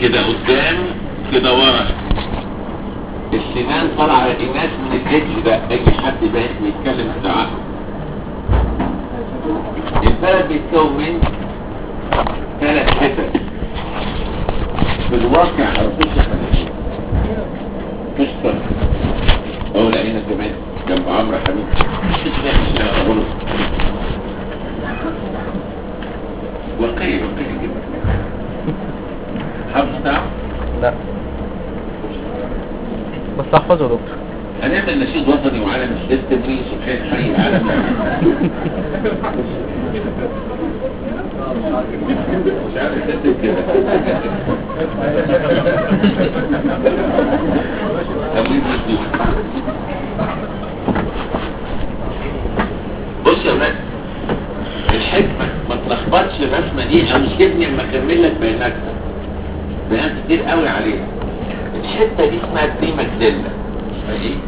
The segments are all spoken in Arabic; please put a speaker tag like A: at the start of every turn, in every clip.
A: كده قدام كده ورا. السنان طالعه الناس من الإيدج ده، اي حد بقى بيتكلم بتاعه. البلد بيتكون من 3 حتت في الواقع على طول مش فرق. لقينا كمان جنب عمرو حبيبي واقعي جدا. حافظ تعرف؟
B: لا بس احفظه يا دكتور.
A: هنعمل نشيد وطني وعالم السيستم ليه سبحان حي العالم. مش عارف السيستم كده. بص يا ولاد، الحكمة ما تلخبطش الرسمة دي او سيبني اما اكمل لك بيانات كتير قوي عليها. الحتة دي اسمها بريماكسيلا. اسمها ايه؟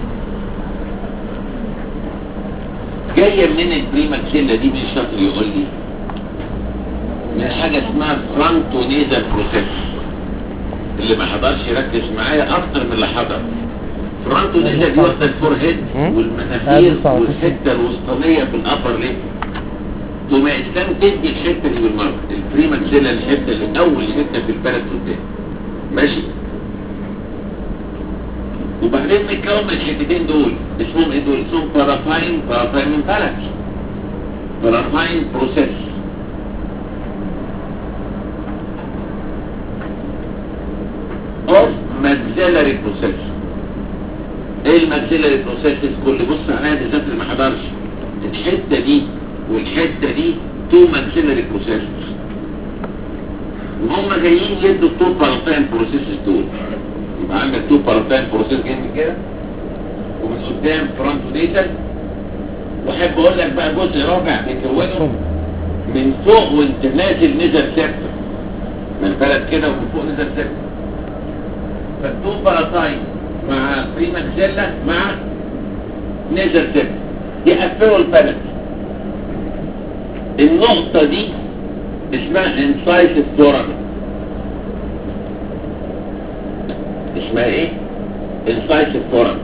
A: جاية من البريماكسيلا دي مش شاطر يقول لي من حاجة اسمها فرونتونيزال بروسيس. اللي ما حضرش يركز معايا اكتر من اللي حضر. فرونتونيزال دي واخدة الفورهيد والمناخير والحتة الوسطانية في الابر ليب. ثم اسلام تدي الحتة دي بالمرة. البريماكسيلا الحتة اللي اول حتة في البلد قدام ماشي. وبعدين متكون من الحتتين دول اسمهم ايه دول؟ اسمهم بارافاين من بلد. بارافاين بروسيس. اوف ماكسيلاري بروسيس. ايه الماكسيلاري بروسيس؟ كل بص عليها بالذات اللي ما حضرش. الحته دي والحته دي 2 ماكسيلاري بروسيس، وهم جايين يدوا 2 بارافاين بروسيس دول. يبقى عندك 2 بارافاين بروسيس جايين كده ومن قدام فرونتونيزال. واحب اقول لك بقى جزء رابع بيكونه من فوق وانت نازل نزل سيركل من البلد كده، ومن فوق نزل سيركل. فالتو بارافاين مع بريماكسيلا مع نزل سيركل يقفلوا البلد. النقطة دي اسمها انسايسيف فورامين. اسمها ايه؟ انسايسيف فورامين.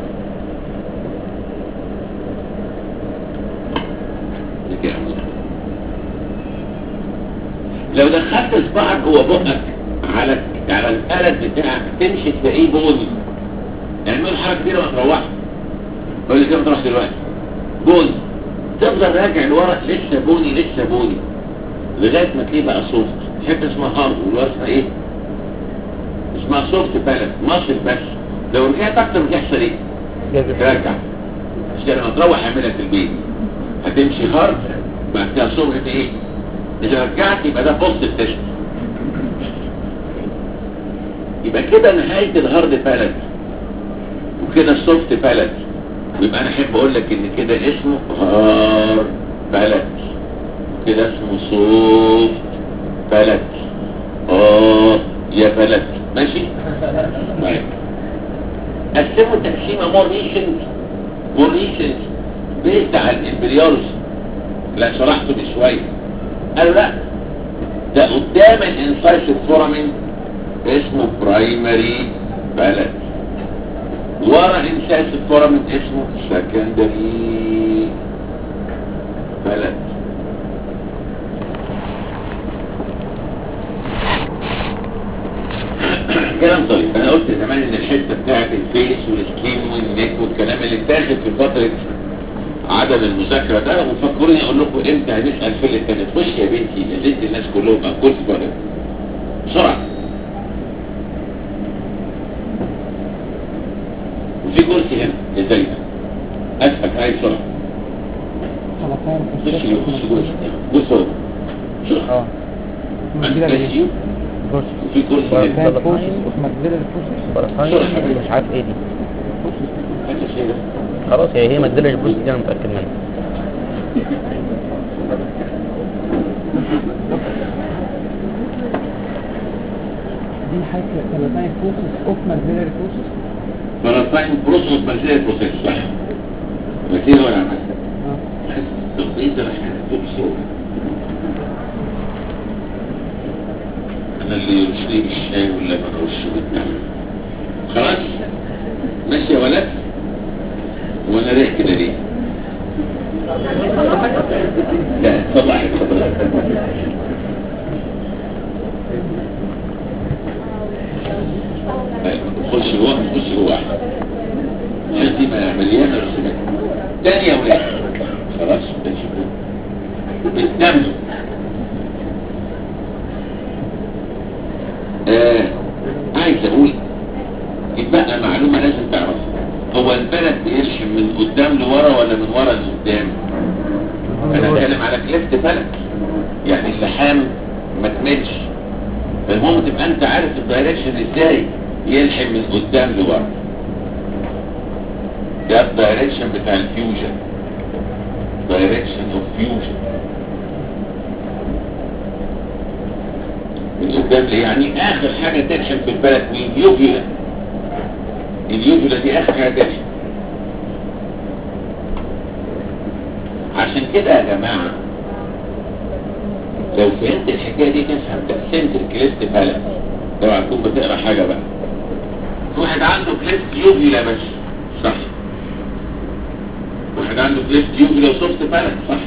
A: لو دخلت صباعك جوه بقك على القلب بتاعك تمشي تلاقيه بوني. اعمل حركه كده وتروح. قول لي كده تروح دلوقتي بوني. تفضل راجع لورا لسه بوني لغايه ما تلاقيه بقى صوفت. حته اسمها هارد والوقت اسمها ايه؟ اسمها صوفت بالك مصر. بس لو رجعت اكتر من يحصل ايه؟ ترجع. مش لما تروح اعملها في البيت. هتمشي هارد بعد كده صوفت ايه؟ اذا رجعت يبقى ده بوزيتيف تيست. يبقى كده نهايه الهارد بالك وكده السوفت بالك. يبقى انا احب اقول لك ان كده اسمه هارد بالك، كده اسمه سوفت بالك. يا بالك ماشي. طيب قسموا تقسيمه مور ريسنت بيزد على الامبريولوجي. لا شرحته من شويه. قالوا لا ده قدام الانسايسيف فورامين اسمه برايمري بالك، ورا انسايسيف فورامين اسمه سكندري بالك. كلام طيب. انا قلت زمان ان الحته بتاعت الفيس والسكين والنيك والكلام اللي اتاخد في فتره عدم المذاكره ده، وفكروني اقول لكم امتى هنسال في اللي كانت. خش يا بنتي نزلت الناس كلهم بقى كل فرق بسرعه. وفي كرسي هنا ازاي اسفك عايز بسرعه. خش بص اهو شوف وفي كرسي هنا
B: مش عارف ايه دي. خلاص هي مجدلة البوست دي انا متأكد منها.
C: دي حاجة ثلاثين بروسس اوف ماجدلة بروسس.
A: ثلاثين بروسس اوف ماجدلة بروسس صح. كتير ولا عمل التقديم ده احنا هنكتب صورة. انا اللي يرشلي الشاي ولا ما ارش بالدم. خلاص ماشي يا ولد. وانا رايح كده ليه؟ لا صباح الخضراء. خش جوه خش جوه احسن عشان تبقى مليانه رسومات. تاني يا ولاد خلاص ماشي بالدم. عايز اقول يبقى معلومه لازم تعرفها. هو البلد بيرشم من قدام لورا ولا من ورا لقدام؟ انا بتكلم على كليفت بلد، يعني اللحام ما تملش. فالمهم تبقى انت عارف الدايركشن ازاي يلحم من قدام لورا. ده الدايركشن بتاع الفيوجن، دايركشن اوف فيوجن من قدام ليه. يعني اخر حاجه تلحم في البلد مين؟ اليوفيولا. اليوفيولا دي اخر حاجه تلحم. عشان كده يا جماعه لو فهمت الحكايه دي تفهم تقسيمه الكليفت بلد. اوعى تكون بتقرا حاجه بقى. واحد عنده كليفت يوفيولا بس صح، واحد عنده كليفت يوفيولا وسوفت بلد صح.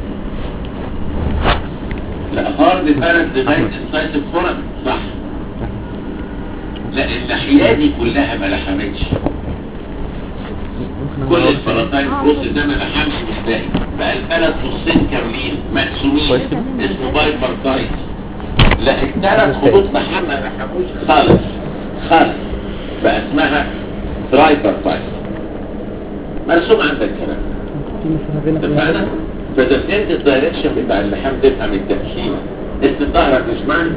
A: لا هارد بلد لغايه انسايتيف فورم صح. لا الناحيه دي كلها ما لحمتش. كل الفرنتاين بروسيس ده ما لحمش مش باقي. بقى البلد نصين كاملين مقسومين اسمه بايبرتايت. لا الثلاث خطوط لحم ما لحموش خالص خالص. بقى اسمها ترايبرتايت. مرسوم عندك الكلام. اتفقنا؟ فاذا فهمت الدايركشن بتاع اللحام تفهم التقسيمه. اسم ظهرك مش معنى.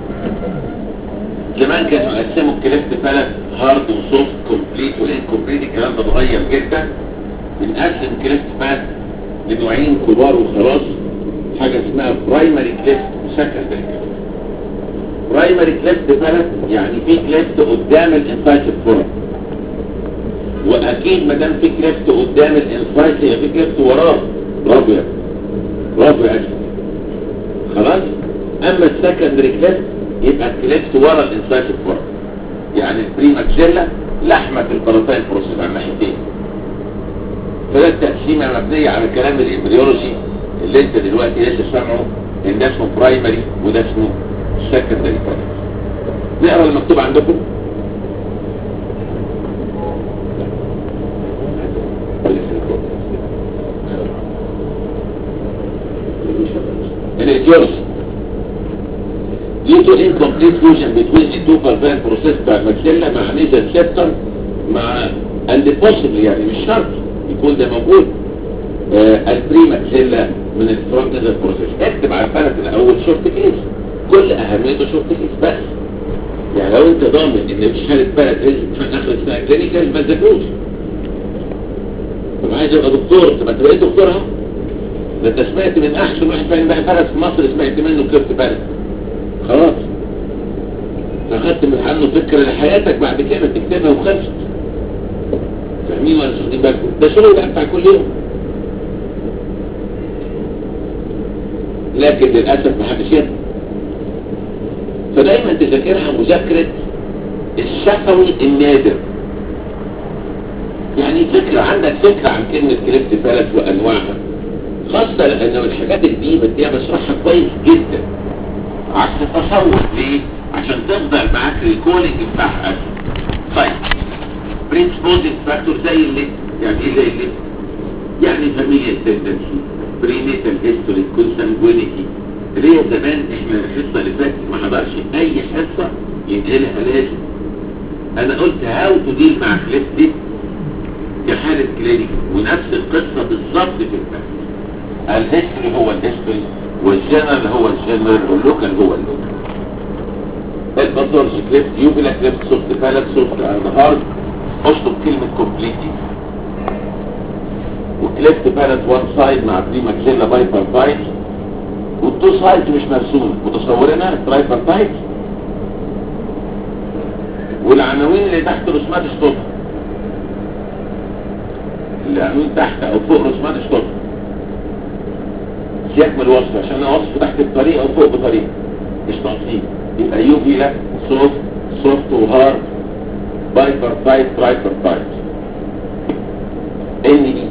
A: زمان كانوا يقسموا الكليفت بلد هارد وسوفت كومبليت والانكومبليت. الكلام ده اتغير جدا. بنقسم كليفت بلد لنوعين كبار وخلاص. حاجه اسمها برايمري كليفت وسكندري كليفت. برايمري كليفت بلد يعني في كليفت قدام الانسايتيف فورم، واكيد ما دام في كليفت قدام الانسايت يبقى في كليفت وراه. برافو يا برافو يا اجل. خلاص. اما السكندري كليفت يبقى الكليفت ورا الانسايتيف فورم، يعني البريماكسيلا لحمه في الباراتاين بروسيس على الناحيتين. فده التقسيمه مبنيه على كلام الامبريولوجي اللي انت دلوقتي لسه سامعه ان ده اسمه برايمري وده اسمه سكندري بلد. نقرا المكتوب عندكم. الاتيولوجي due to incomplete fusion between the two pulmonary process بتاع الماكسيلا مع nasal septum مع and possibly يعني مش شرط يكون ده موجود البريماكسيلا من الفرونت nasal process. اكتب على البلد الاول شورت كيس، كل اهميته شورت كيس بس. يعني لو انت ضامن ان مش حاله بلد في اخر السنه كلينيكال ما تذاكروش. طب عايز ابقى دكتور، طب انت بقيت دكتور اهو. ده انت سمعت من احسن واحد فاهم بقى بلد في مصر سمعت منه كليفت بلد. خلاص اخدت من عنه فكرة لحياتك بعد كده تكتبها وخلصت. فاهمين ولا مش واخدين بالكم؟ ده شغل بقى بتاع كل يوم. لكن للاسف ما حدش يدري. فدايما تذاكرها مذاكرة الشفوي النادر. يعني فكرة عندك فكرة عن كلمة كليفت بلد وانواعها، خاصة لانه الحاجات الجديدة دي بشرحها كويس جدا عكس التصور. ليه؟ عشان تفضل معاك الكولينج بتاعها. طيب بريسبوزيت فاكتور زي اللي يعني ايه زي اللي يعني فاميليا تندنسي، برينيتال هيستوري، كونسانجوينيتي. ليه زمان احنا الحصه اللي فاتت ما حضرش اي حصه ينقلها لازم. انا قلت هاو تو ديل مع كليفت دي كحاله كلينيك، ونفس القصه بالظبط في البحث. الهيستوري هو الهيستوري والجنرال هو الجنرال واللوكال هو اللوكال. الباثولوجي كليفت يوفيلا كليفت سوفت بلد سوفت اند هارد. اشطب كلمة كومبليتي. وكليفت بلد وان سايد مع بريماكسيلا بايبرتايت، والتو سايد مش مرسوم. متصورينها ترايبرتايت، والعناوين اللي تحت رسمات اشطبها. العناوين تحت او فوق رسمات اشطبها. سياق من الوصف عشان اوصفه تحت بطريقه وفوق بطريقه. مش تنصيب. يبقى يوفيلا سوفت وهارد بايبرتايت ترايبرتايت ان دي.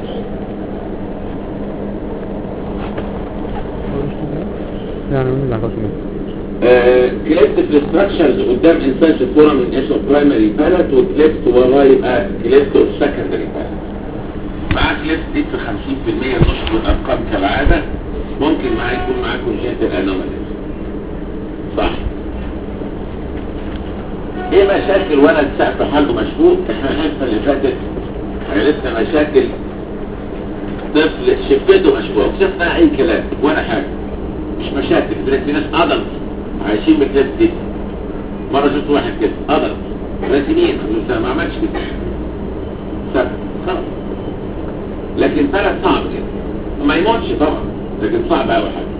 B: يعني ما نعرفش منه.
A: كليبت في الاستراكشرز قدام انسان فورا من اسمه برايمري بالات، وكليبت وراه يبقى كليبت اوف سكندري بالات. معاه كليبت دي في 50% نشط الارقام كالعاده. ممكن معاه يكون معاه كونجنتال انوماليز. صح. ايه مشاكل ولد سقف حاله مشهور؟ احنا الحصه اللي فاتت عرفنا مشاكل طفل شفته مشهوره، شفنا اي كلام ولا حاجه، مش مشاكل. في ناس ادلت عايشين بكليب دي. مره شفت واحد كده ادلت راسمين ما عملش كده سقف خلاص. لكن بلد صعب كده ما يموتش طبعا، لكن صعب قوي حاجه.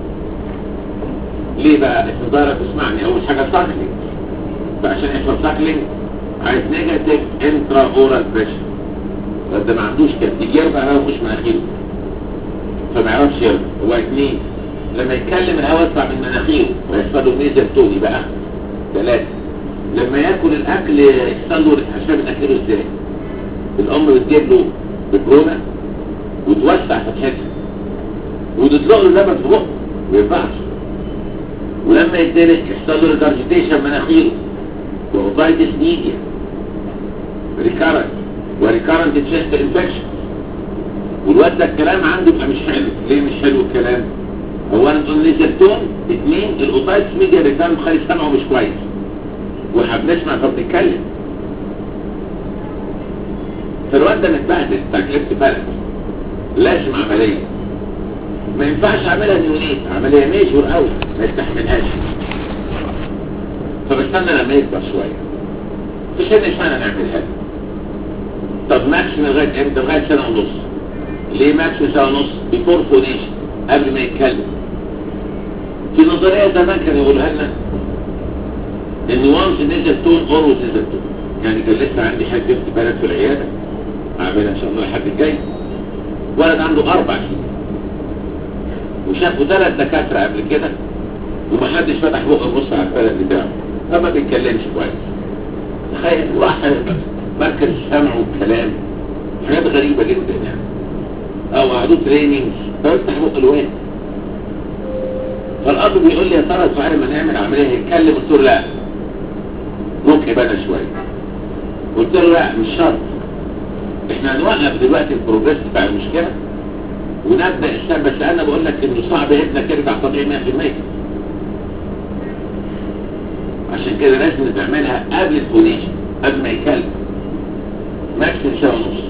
A: ليه بقى؟ احتضارك اسمعني. اول حاجه ساكلينج، فعشان يحصل ساكلينج عايز نيجاتيف انترا اورال بريشر. ده ما عندوش كده، يجي يرفع الهواء مش مناخيره فما يعرفش يرفع. هو اتنين لما يتكلم الهواء يطلع من مناخيره ويحصل له نيزل تون يبقى اخر. ثلاثه لما ياكل الاكل يحصل له ريحه من اكله. ازاي؟ الام بتجيب له بكرونه وتوسع فتحتها وتطلق له لبن في بقه ما ينفعش. ولما يتدلق يحصل له ريجارجيتيشن مناخيره واوتايتس ميديا ريكارنت وريكارنت تشيست انفكشن. والواد ده الكلام عنده يبقى مش حلو. ليه مش حلو الكلام؟ اولا تقول لي زيتون، اثنين الاوتايتس ميديا ريكارنت مخلي سمعه مش كويس واحنا بنسمع فبنتكلم. فالواد ده متبهدل بتاع كليبت بلد، لازم عمليه. ما ينفعش اعملها نيونيت، عمليه ميجور قوي ما يستحملهاش. فبستنى لما يكبر شويه في سن سنه نعملها. طب ماكس لغايه امتى؟ لغايه سنه ونص. ليه ماكس سنه ونص؟ بيفور فونيشن، قبل ما يتكلم. في نظريه زمان كانوا يقولها لنا ان وانس نزل تون اولويز نزل تون. يعني كان لسه عندي حاجه في بلد في العياده اعملها ان شاء الله لحد الجاي. ولد عنده 4 سنين وشافوا 3 دكاتره قبل كده ومحدش فتح بقه يبص على البلد بتاعه فما بيتكلمش كويس. تخيل واحد مركز السمع والكلام، حاجات غريبه جدا يعني. او قعدوا تريننج فيفتح بقه الواد. فالاب بيقول لي يا ترى صحيح لما نعمل عمليه هيتكلم؟ قلت له لا، ممكن يبقى شويه. قلت له لا مش شرط، احنا هنوقف دلوقتي البروجريس بتاع المشكله ونبدا السبب. بس انا بقول لك انه صعب ابنك يرجع طبيعي 100%. عشان كده لازم تعملها قبل الفونيشن، قبل ما يتكلم. ماكسيم ساعه ونص.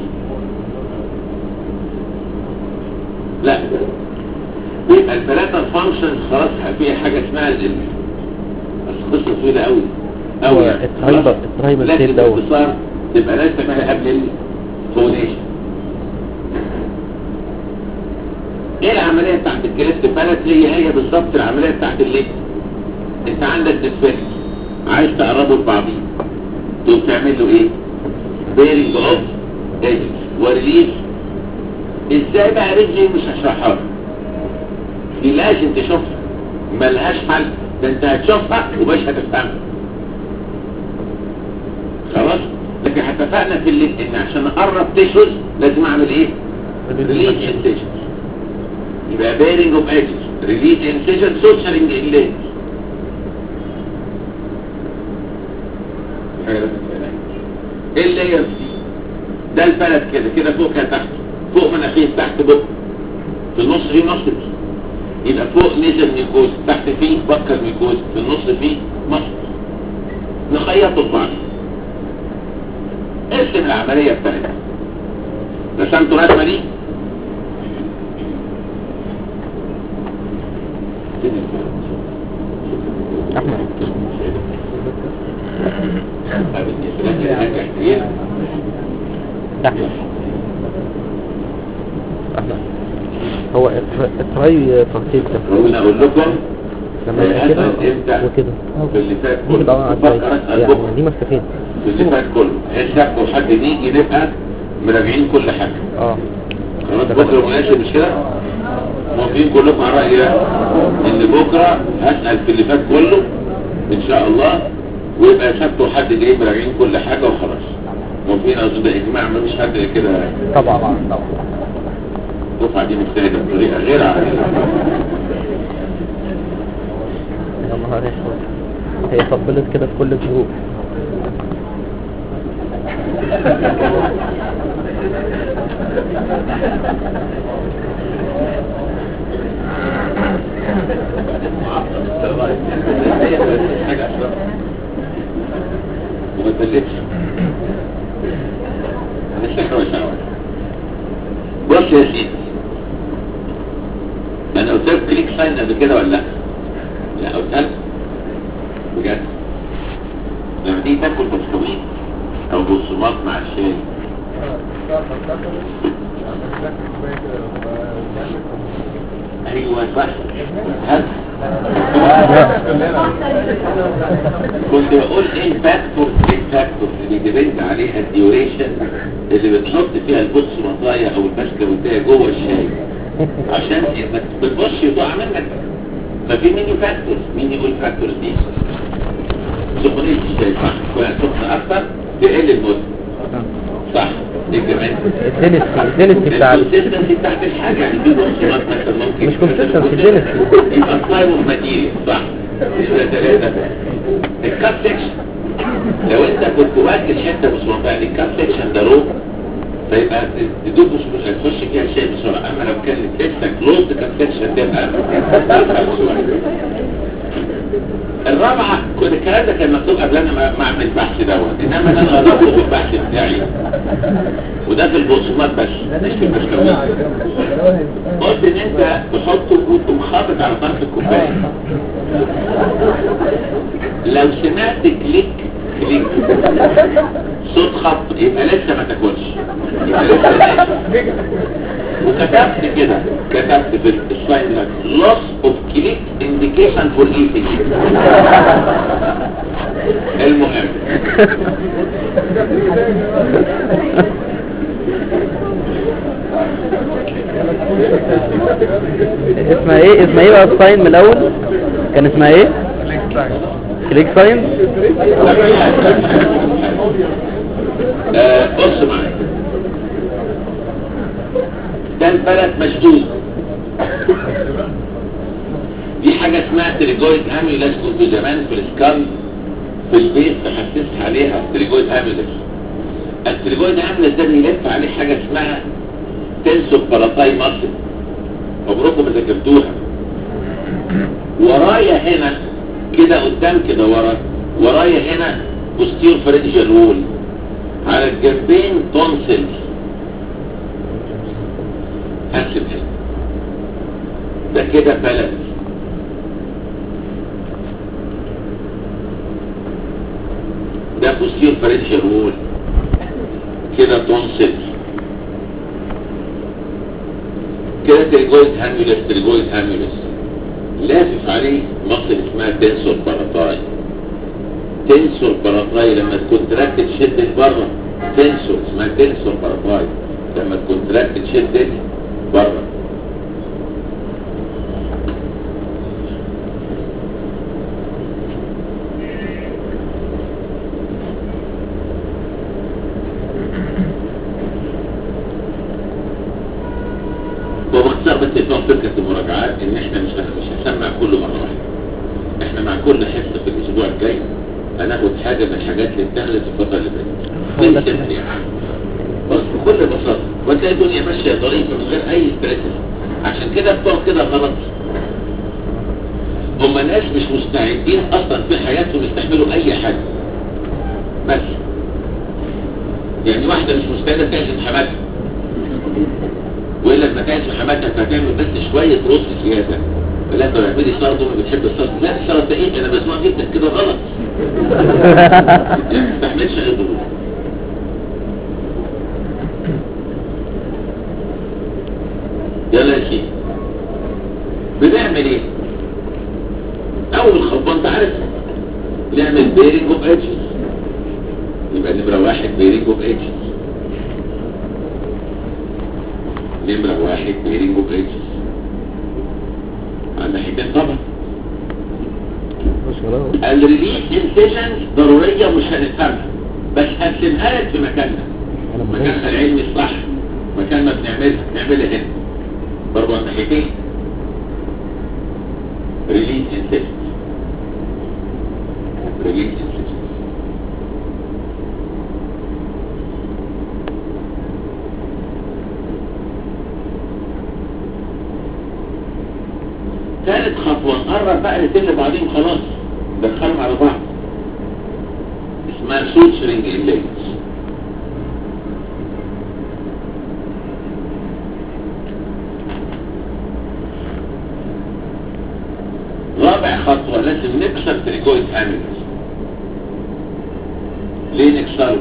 A: لا يبقى الثلاثه فانكشن خلاص فيها حاجه اسمها بس قصه طويله قوي قوي. لكن باختصار تبقى لازم تعملها قبل الفونيشن. ايه العمليه بتاعت الكليبت بالات؟ هي بالظبط العمليه بتاعت الليل. انت عندك ديسبيكت عايز تقربه لبعضيه، تقوم تعمل له ايه؟ بيرنج اوف ايدج وريليز. ازاي بقى رجلي؟ مش هشرحها لك، دي لازم تشوفها، ملهاش حل. ده انت هتشوفها ومش هتفهمها خلاص. لكن اتفقنا في الليل ان عشان اقرب تشوز لازم اعمل ايه؟ ريليز انسيجن. يبقى بيرنج اوف ايدج، ريليز انسيجن، سوتشرنج الليل. ايه اللايرز دي؟ ده البلد كده كده فوق كده تحت، فوق مناخير تحت بق، في النص فيه مصل. يبقى فوق نزل ميكوز، تحت فيه بكر ميكوز، في النص فيه مصل. نخيطه ببعض. ارسم العمليه بتاعتها. رسمتوا الرسمه دي؟
B: احمد هو التراي ترتيب ده
A: اقول لكم
B: لما يبقى كده وكده
A: في اللي فات
B: دي بقى يعني دي ما استفيد
A: في اللي فات كله الشك وحد يجي نبقى مراجعين كل حاجه. خلاص بكره مناسب مش كده؟ موافقين كلكم على رأيي ان بكرة هسأل في اللي فات كله ان شاء الله، ويبقى سبت وحد جاي مراجعين كل حاجة وخلاص. موافقين؟ اظن ده اجماع، مفيش حد كده.
B: طبعا.
A: الدفعة دي مجتهدة بطريقة غير عادية.
B: يا نهار اسود، هي طبلت كده في كل الجروب.
A: وما تبلتش بص يا سيدي، انا قلت لك كليك ساين قبل كده ولا لا؟ لا قلت لك بجد. لما تيجي تاكل بسكويت او بقسماط مع الشاي ايوه صح. هل كنت بقول ايه الفاكتور اللي ديبند عليها الديوريشن اللي بتحط فيها البقسماطايه او البسكويتايه جوه الشاي عشان ما تبصش يضيع منك. ففي ميني فاكتورز. مين يقول فاكتورز دي؟ سخونيه الشاي صح، كل سخنه اكتر تقل المده صح. دي كمان
B: الدنسي بتاع
A: الكونسيستنسي بتاعت الحاجه، يعني في بقسماط مثلا ممكن
B: مش كونسيستنسي، الدنسي
A: يبقى التايم اوف ماتيريال صح. يبقى 3 الكاب سكشن. لو انت كنت واكل حته بقسماط يعني الكاب سكشن ده رو، فيبقى تدوب مش هتخش فيها الشاي بسرعه. اما لو كان لسه كلوز كاب سكشن تبقى الرابعه. كل الكلام ده كان مكتوب قبل انا ما اعمل البحث دوت، انما انا غلطت في البحث بتاعي وده في البقسماط بس مش في البسكويت. قلت ان انت تحطه وتقوم خابط على طرف الكوبايه. لو سمعت كليك صوت خبط يبقى لسه ما تاكلش، يبقى لسه ناشف. وكتبت كده، كتبت في السلايد ده loss of click indication for eating. المهم
B: اسمها ايه بقى الساين من الاول؟ كان اسمها ايه؟ كليك ساين.
A: بص معايا، ده البلد مشدود. دي حاجة اسمها تريجويد اميولاس. كنت زمان في السكان في البيت تحسست عليها تريجويد اميولاس. التريجويد اميولاس ده بيلف عليه حاجة اسمها تنسو باراتاي ماسل. مبروكم ذاكرتوها. ورايا هنا كده قدام كده ورايا هنا بوستير فرينجال وول، على الجنبين تونسلز. هكتب هنا ده كده بلد. ده بوستير فرينجال وول، كده تونسلز، كده تريجويد هاميولس لافف عليه مصل اسمها تنسور باراتاي. لما الكونتراكت تشد بره تنسور اسمها تنسور باراتاي. لما الكونتراكت تشد بره. وباختصار بس يفهم فكرة المراجعات ان احنا مش هسمع كله مرة واحدة. احنا مع كل حصة في الاسبوع الجاي هناخد حاجة من الحاجات اللي اتخذت في الفترة اللي فاتت. دي سمت يعني بس بكل بساطة، وتلاقي الدنيا ماشية ظريفة من غير اي ستريسز. عشان كده بتوع كده غلط. هم ناس مش مستعدين اصلا في حياتهم يستحملوا اي حاجة. بس يعني واحدة مش مستعدة تعزم حماتها، وإلا لما تعزم حماتها هتعمل بس شوية رز زيادة. ولا انت اعملي سلطة وما بتحب السلطة. لا السلطة ايه؟ انا بسمع جدا كده غلط. يعني ما تستحملش اي ضغوط. يلا يا سيدي بنعمل ايه؟ اول خطوة انت عارف نعمل بيرنج اوف ايدجز. يبقى نمرة 1 بيرنج اوف ايدجز. نمرة 1 بيرنج اوف ايدجز. الناحيتين طبعا.
B: مش خلاص.
A: الريليس انسيشن ضرورية مش هنفهمها، بس هرسمها لك في مكانها، مكانها العلمي الصح، مكان ما بنعملها هنا برضه على الناحيتين. ريليس انسيشن، ريليس انسيشن. ثالث خطوة نقرب بقى نتل بعضهم خلاص، دخلهم على بعض، اسمها سوتشرنج اللينز. رابع خطوة لازم نكسر تريكويد هاملز. ليه نكسره؟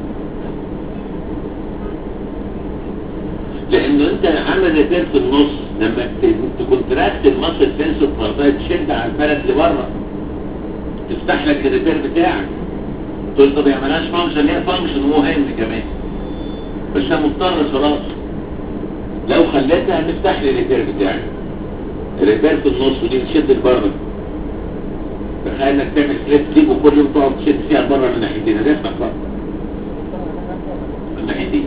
A: لانه انت عامل ريبير في النص، لما تكونتراكت المصل تنسو بمرضية تشد على البلد لبره تفتح لك الريبير بتاعك. تقول طب يعملهاش فانكشن، هي فانكشن مهم كمان بس انا مضطر خلاص. لو خليتها هتفتح لي الريبير بتاعي، الريبير في النص ودي تشد لبره. تخيل انك تعمل كليب ديب وكل يوم تقعد تشد فيها بره من ناحيتين، هتفتح بره من ناحيتين.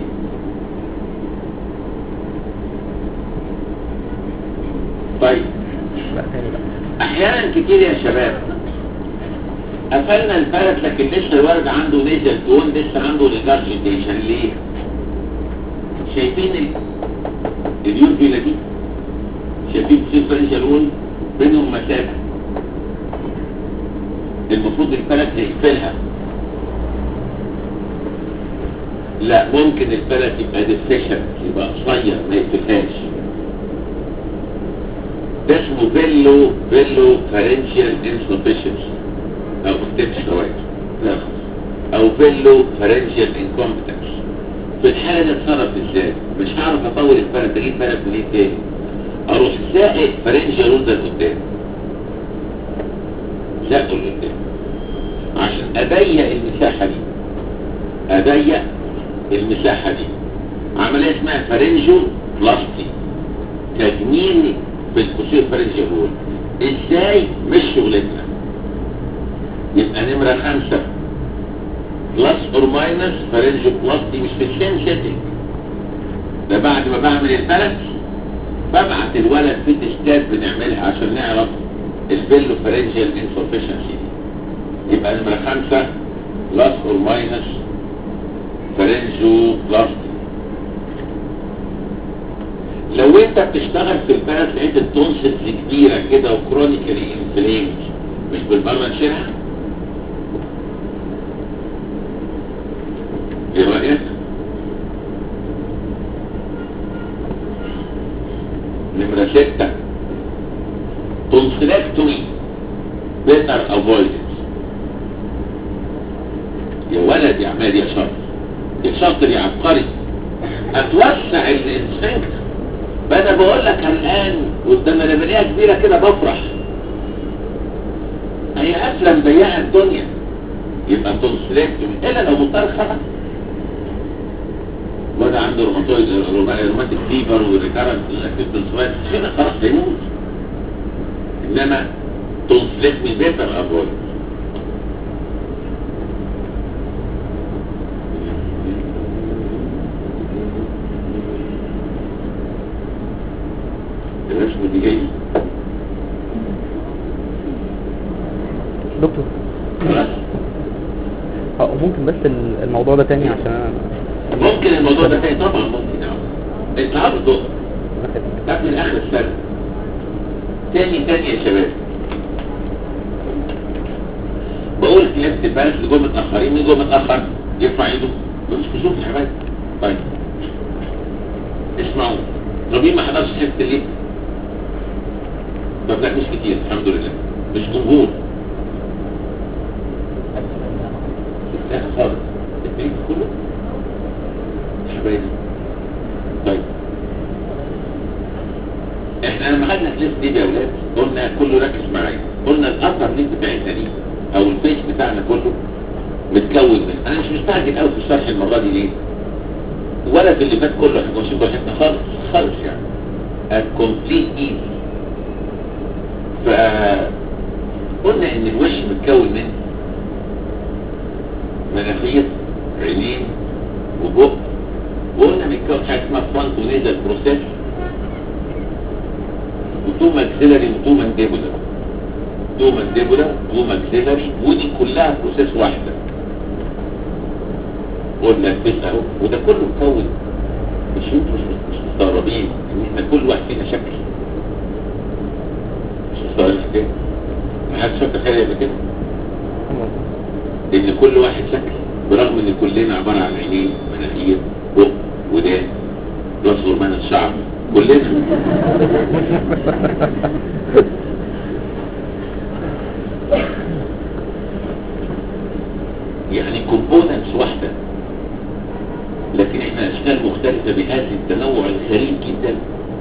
A: طيب احيانا كتير يا شباب قفلنا البلد لكن لسه الورد عنده نيزل تون، لسه عنده ريجارجيتيشن. ليه؟ شايفين اليوفيلا دي؟ شايفين الفرنجة الأول بينهم مسافة، المفروض البلد هيقفلها. لا، ممكن البلد يبقى ديفيشن، يبقى قصير ما يقفلهاش. ده اسمه فيلو فارنجيال انسفيشنسي او اكتبش شوية، او فيلو فارنجيال انكومبتنس. في الحالة دي اتصرف ازاي؟ مش هعرف اطول البلد، اجيب بلد منين تاني؟ اروح ساقط فارنجيال رول ده لقدام، ساقه لقدام عشان اضيق المساحة دي، اضيق المساحة دي. عملية اسمها فارنجيو بلاستي، تجميل بالكسور فارنجيال رول. ازاي؟ مش شغلتنا. يبقى نمرة 5 بلس اور ماينس فارنجيو بلاستي مش في السين سيتنج. ده بعد ما بعمل البلد ببعت الولد في تستات بنعملها عشان نعرف الفيلو فارنجيال انسفيشنسي دي. يبقى نمرة 5 بلس اور ماينس فارنجيو بلاستي. لو انت بتشتغل في البلد لقيت التونسلز كبيرة كده وكرونيكالي انفليمد، مش بالمرة نشيلها؟ ايه رأيك؟ نمرة 6 تونسلكتومي بيتر افويدنس. يا ولد يا عماد يا شاطر، يا شاطر يا عبقري، هتوسع الانسفنكتر. فانا بقول لك الان قدام انا بلاقيها كبيره كده بفرح، هي قافله مضيقه الدنيا. يبقى تونسلكتومي الا لو مضطر خطا، وده عنده روماتيك فيبر وريكارنت اكتيف هنا خلاص هيموت. انما تونسلكتومي بيتر افويد. الرسمه دي ايه؟
B: دكتور ممكن بس الموضوع ده تاني عشان
A: ممكن الموضوع ده تاني طبعا ممكن. انت عارضه قبل اخر السنه تاني يا شباب. بقول كلمت البلد اللي جوه متاخرين، مين جوه متاخر يرفع ايده مش كسوف يا حبايبي. طيب اسمعوا، طب مين ما حضرش حته الليل؟ طب لا مش كتير الحمد لله، مش جمهور خالص البيت كله حبايبي. طيب احنا لما خدنا الكليس دي يا ولاد قلنا كله ركز معايا، قلنا الأثر ليك بتاعتنا دي او البيت بتاعنا كله متكون من، انا مش مستعجل قوي في الشرح المره دي ليه؟ ولا في اللي فات كله احنا ماشيين براحتنا خالص يعني. الكومبليت ايز فقلنا ان الوش متكون من مناخير، عينين، وبق. وقلنا متكون حاجه اسمها فرونتو نيزل بروسيس، وتو ماكسيلاري وتو مانديبولار. تو مانديبولا تو ماكسيلاري، ودي كلها بروسيس واحده. قلنا الفيس اهو، وده كله مكون. مش مستغربين ان احنا كل واحد فينا شكل؟ مش مستغربين كده؟ محدش فكر خيالي قبل كده ان كل واحد شكل، برغم ان كلنا عباره عن عينين، مناخير، بق، ودان، راس غرمان الشعر، كلنا. يعني كومبوننتس واحدة، لكن احنا اشكال مختلفة بهذا التنوع الغريب جدا.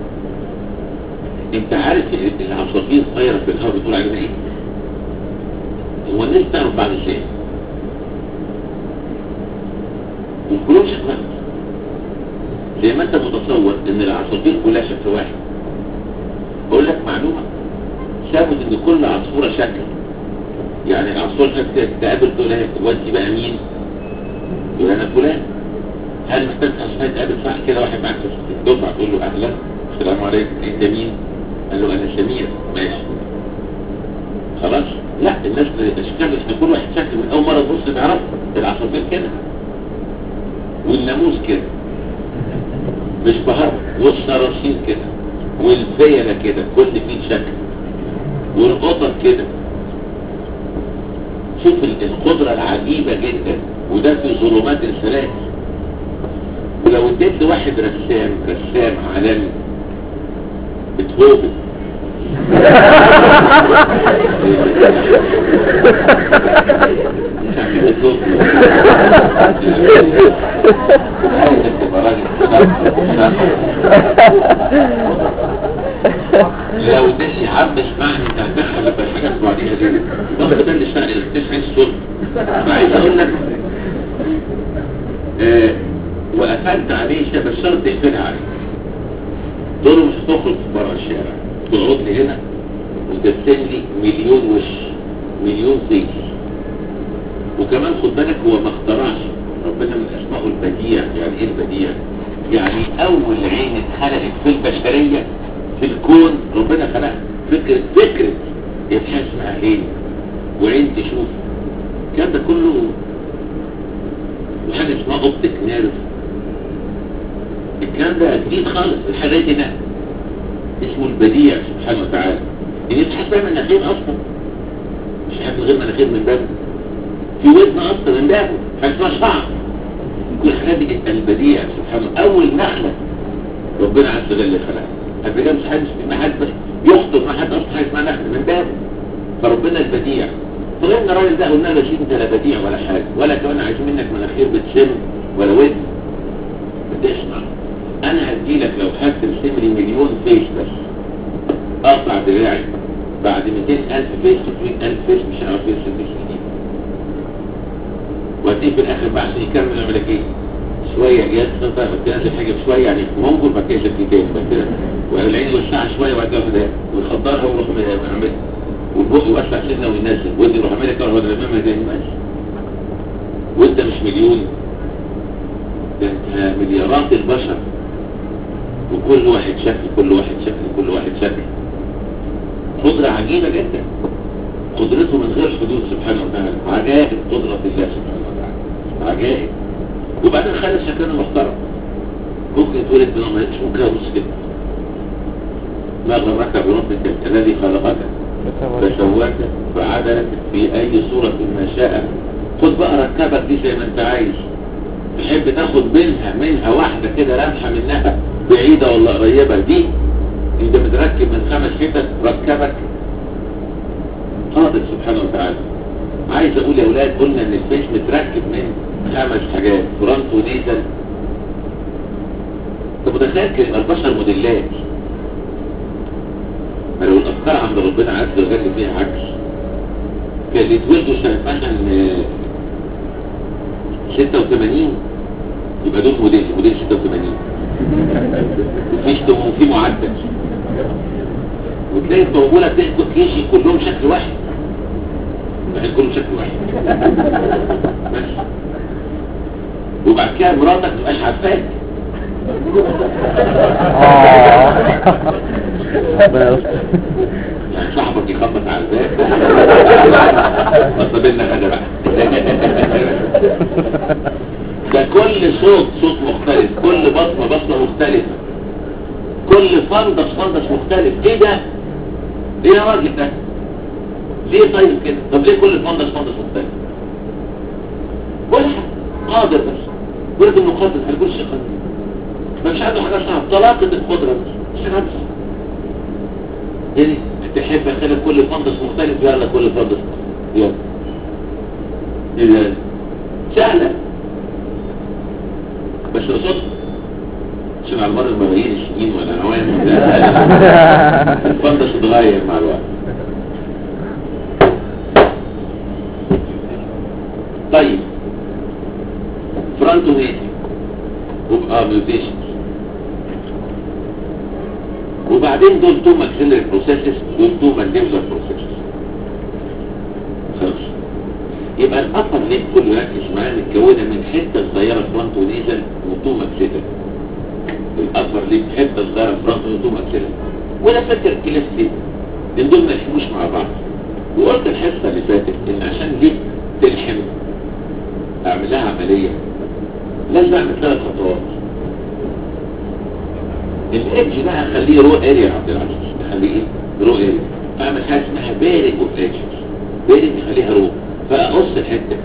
A: انت عارف العصافير طايرة في الهواء بتقول علينا ايه؟ هو الناس تعرف بعد ازاي؟ وكلهم شكل واحد، زي ما انت متصور ان العصافير كلها شكل واحد. بقول لك معلومة، ثابت ان كل عصفورة شكل. يعني العصفور شكل تقابل تقول لها وانت بقى مين؟ تقول انا فلان. هل محتاج عصفور تقابل صح كده واحد معاك في الدفعة تقول له اهلا السلام عليكم انت مين؟ قال له انا سمير. ماشي خلاص. لا، الناس اشكال احنا كل واحد شكل من اول مرة تبص تعرف. العصافير كده، والناموس كده مش بهر، والصراصير كده، والفيلة كده كل فيه شكل، والقطط كده. شوف القدرة العجيبة جدا، وده في ظلمات الثلاث. ولو اديت لواحد رسام عالمي بتهوبه لو اديت عم اسمعني انت هتدخل الحاجات بعديها دي. ده اللي تسعين الصلب. فعايز اقول لك وقفلت عليه بس شرط تقفلها عليه. دول مش هتخرج بره الشارع، تقعد لي هنا وترسم لي مليون وش، مليون فيس. وكمان خد بالك هو ما اخترعش، ربنا من اسمائه البديع. يعني ايه البديع؟ يعني اول عين اتخلقت في البشرية في الكون ربنا خلقها. فكرة يبقى اسمها عين، وعين تشوف الكلام ده كله. وحاجة اسمها اوبتيك نيرف، الكلام ده جديد خالص. الحاجات دي اسمه البديع سبحانه وتعالى. يعني تحس بقى مناخير اصلا، مش حاجة غير مناخير من بابه، في ودن اصلا من بابه، حاجة اسمها شعر. كل الحاجات دي البديع سبحانه. اول نخلة ربنا عز وجل خلقها. قبل كده مش حد بس يخطر ما حد اصلا حاجة اسمها نخلة من بابه. فربنا البديع. فغيرنا الراجل ده قلنا له شيء انت لا بديع ولا حاجة، ولا كمان عايزين منك مناخير بتسم ولا ودن. بتسمع. انا هديلك لو حد ترسم لي مليون فيس بس، اقطع دراعي بعد 200,000 فيس 300,000 فيس مش هعرف يرسم فيس جديد. وهتيجي في الاخر بعد يكمل يعمل لك ايه؟ شويه يسقط وتنزل حاجه بشويه، يعني ممكن بعد كده يشكل تاني بعد كده، والعين يوسعها شويه وبعد كده ويخدرها ويروح يعمل، والبق يوسع سنه وينزل، ودي يروح عاملها كده وهو رممها تاني ماشي. وانت مش مليون، ده انت مليارات البشر، وكل واحد شكل كل واحد شكل كل واحد شكل. قدرة عجيبة جدا، قدرته من غير حدود سبحانه وتعالى. عجائب قدرة الله سبحانه وتعالى، عجائب. وبعدين خلى شكلنا محترم. ممكن يتولد بنوم اسمه كده نص كده. ما غرك بربك الذي خلقك فسواك فعدلك في اي صورة ما شاء. خد بقى ركبك دي زي ما انت عايز. تحب تاخد منها واحدة كده لمحة منها بعيدة ولا قريبة، دي انت متركب من 5 حتت ركبك قادر سبحانه وتعالى. عايز اقول يا اولاد، قلنا ان الفيس متركب من 5 حاجات، فرونت ونيزل. طب متخيل كده البشر موديلات، ما لو الافكار عند ربنا عز وجل فيها عكس. كان اللي اتولدوا سنة مثلا 86 يبقى دول موديل 86 وفي معدل. وتلاقي الطوبولة تاخد كيشي كلهم شكل واحد، كلهم شكل واحد ماشي. وبعد كده مراتك متبقاش عارفاك. يعني صاحبك يخبط على الباب اصل بينا حاجه بقى. ده كل صوت مختلف، كل بصمه مختلفه، كل فندس مختلف. ايه ده؟ ايه يا راجل ده؟ ليه طيب كده؟ طب ليه كل فندس مختلف؟ ولا حاجه قادر بس ولد المقدس هيقول شيء قادر، مش عنده حاجه صعبه، طلاقه القدره مش عارف. يعني تحب اخلي كل فندس مختلف؟ يلا كل فندس يلا ايه سهله بس صدفه عشان على مر الملايين السنين ولا نوام الفندس اتغير مع الوقت. طيب فرانتونيتي وبقى ميوتيشن، وبعدين دول تو ماكسيلري بروسيسز دول تو مانديبولار بروسيسز. خلاص يبقى الابر ليب كله ركز معايا متكونه من حته صغيره فرانتونيزل وتو ماكسيلري. الابر ليب حته صغيره فرانتونيزل وتو ماكسيلري، وانا فاكر كلاس ليه لان دول ما يلحموش مع بعض. وقلت الحصه اللي فاتت ان عشان ليه تلحم اعمل لها عمليه لازم اعمل 3 خطوات. الادج ده هخليه رو اريا عبد العزيز، هخليه ايه؟ رو اريا. اعمل حاجه اسمها بيرنج اوف ادجز، بيرنج اخليها رو، فاقص الحته.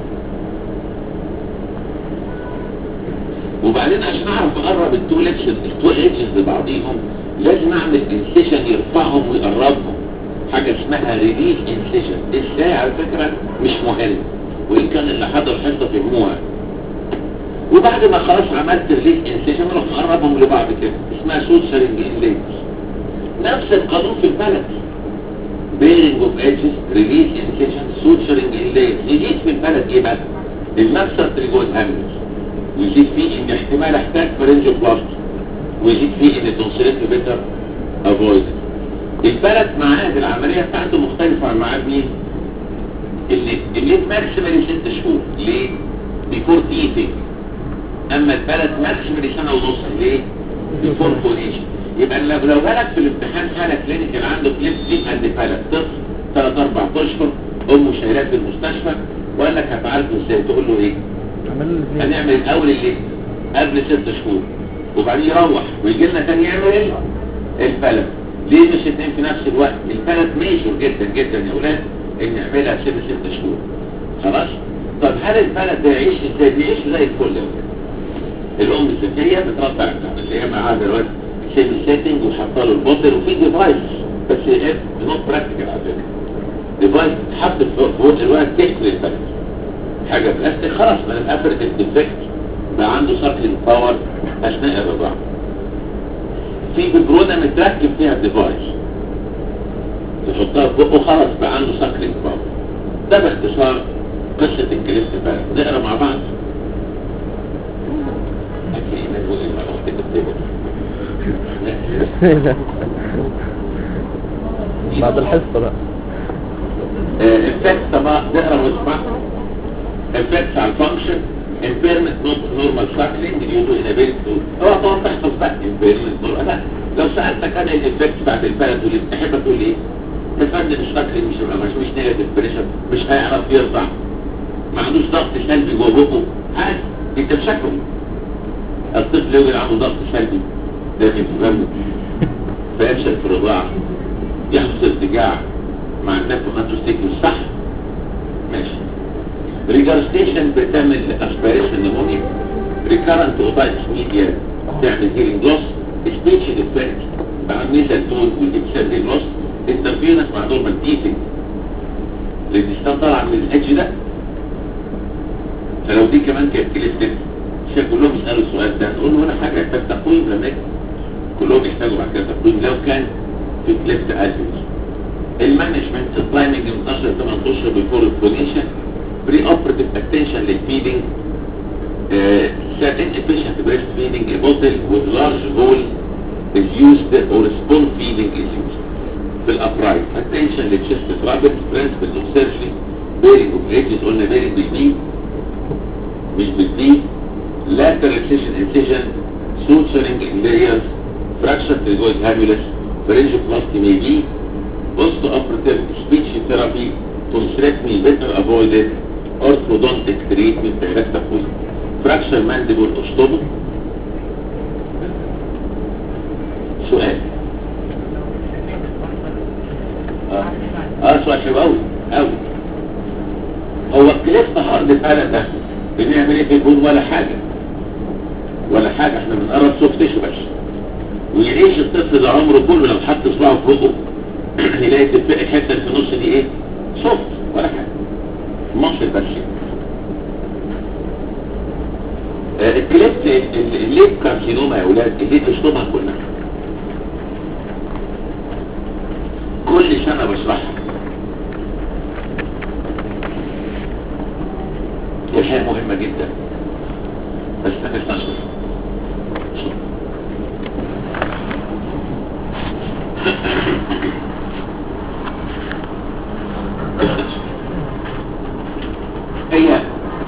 A: وبعدين عشان اعرف اقرب التو ادجز لبعضيهم لازم اعمل انسيشن يرفعهم ويقربهم، حاجه اسمها ريليز انسيشن. ازاي؟ على فكره مش مهم وان كان اللي حضر حصه فهموها. وبعد ما خلاص عملت ريليز انسيشن اروح اقربهم لبعض كده، اسمها سوتشرنج انليز. نفس القانون في البلد، بيرنج اوف ادجز، ريليز انسيشن، سوتشرنج انليز. يزيد في البلد ايه بقى؟ المكسر تريجوز امنس، ويزيد فيه ان احتمال احتاج فرنجوبلاست، ويزيد فيه ان التونسيلات بيتر افويد. البلد معاد العمليه بتاعته مختلفه عن معاد مين؟ الليد ماكسيمالي 6 شهور. ليه؟ بيفور تيتنج. اما البلد ماكسيمالي 1.5 سنة. ليه؟ بيفور فونيشن. يبقى لو جالك في الامتحان حاله كلينيكال عنده كليب اند بلد طفل 3-4 اشهر امه شايلاه في المستشفى وقال لك هتعالجه ازاي؟ تقول له ايه؟ هنعمل الاول اللي قبل 6 شهور وبعدين يروح ويجي لنا تاني يعمل البلد. ليه مش الاثنين في نفس الوقت؟ البلد ميجور جدا جدا يا اولاد ان نعملها في 6 شهور. خلاص؟ طب هل البلد ده يعيش ازاي؟ بيعيش زي الفل يا اولاد. الام الذكيه بترضع الطفل اللي هي معاها دلوقتي سيم سيتنج وحاطه له البوتل وفي ديفايس بس نوت براكتيكال على فكره. ديفايس تحط في الوقت تقفل البلد، حاجه بلاستيك خلاص ما اتقفلت الديفكت بقى عنده ساكلينج باور اثناء الرضاعه. في ببرونه متركب فيها الديفايس تحطها في بقه خلاص بقى عنده ساكلينج باور. ده باختصار قصه الكليفت بلد. نقرا مع بعض.
B: بعد الحصة بقى
A: effects طبعا نقرا ونسمع. effects على الفانكشن impairment not normal suckling due to inability to اوعى تقعد تحفظ بقى impairment normal. لا لو سألتك انا الeffects بعد البلد واللي بتحب تقول ايه؟ تفند الشكل مش نيجاتيف بريشر، مش هيعرف يرضع، ما عندوش ضغط سلبي جوه بقه، عادي انت بشكله. الطفل يوجد عنده ضغط سلبي لكن تفهم فيفشل في الرضاعة، يحدث ارتجاع مع النفس وخانتوستيكيوس صح؟ ماشي. ريجارستيشن بتعمل اسبيريشن نمونيا، ريكارنت اوتايتس ميديا تعمل هيرنج لوس، سبيتش ديفكت مع النيزل تون والابسال لوس، انترفيرنس مع نورمال تيتنج الانسان طالع من الاتش ده. فلو دي كمان كانت كليفتد مش كلهم يسالوا السؤال ده، نقول له ولا حاجه يحتاج تقويم لما كلهم يحتاجوا بعد كده تقويم لو كان في كليفت ادفنس. المانجمنت التايمنج من 12 ل 8 اشهر بيفور الفونيشن، بري اوبريتيف اتنشن للفيدنج، insufficient breast feeding, a bottle with large hole is used or spoon feeding is used. بالابرايت اتنشن للتشست ترابل برنسبل اوف سيرجري بيرنج اوف ايدجز قلنا بيرنج بالبي مش بالبي lateral incision incision suturing in layers fracture trapezoid hamulus pharyngoplasty may be post-operative speech therapy tonsillectomy better avoided orthodontic treatment directly fracture mandible ostomy سؤال سؤال حلو قوي قوي. هو الكليف هارد فعلا ده بنعمل ايه في البون؟ ولا حاجه ولا حاجه، احنا بنقرب سوفت تيشو بس. ويعيش الطفل ده عمره كله لو حط صباعه في بقه يلاقي تتبقى الحته اللي في النص دي ايه؟ سوفت ولا حاجه، مصر بس. الكليف الليب كارسينوما يا اولاد اللي تشطبها كلها كل سنه بشرحها. الحياه مهمه جدا بس نشرح. هي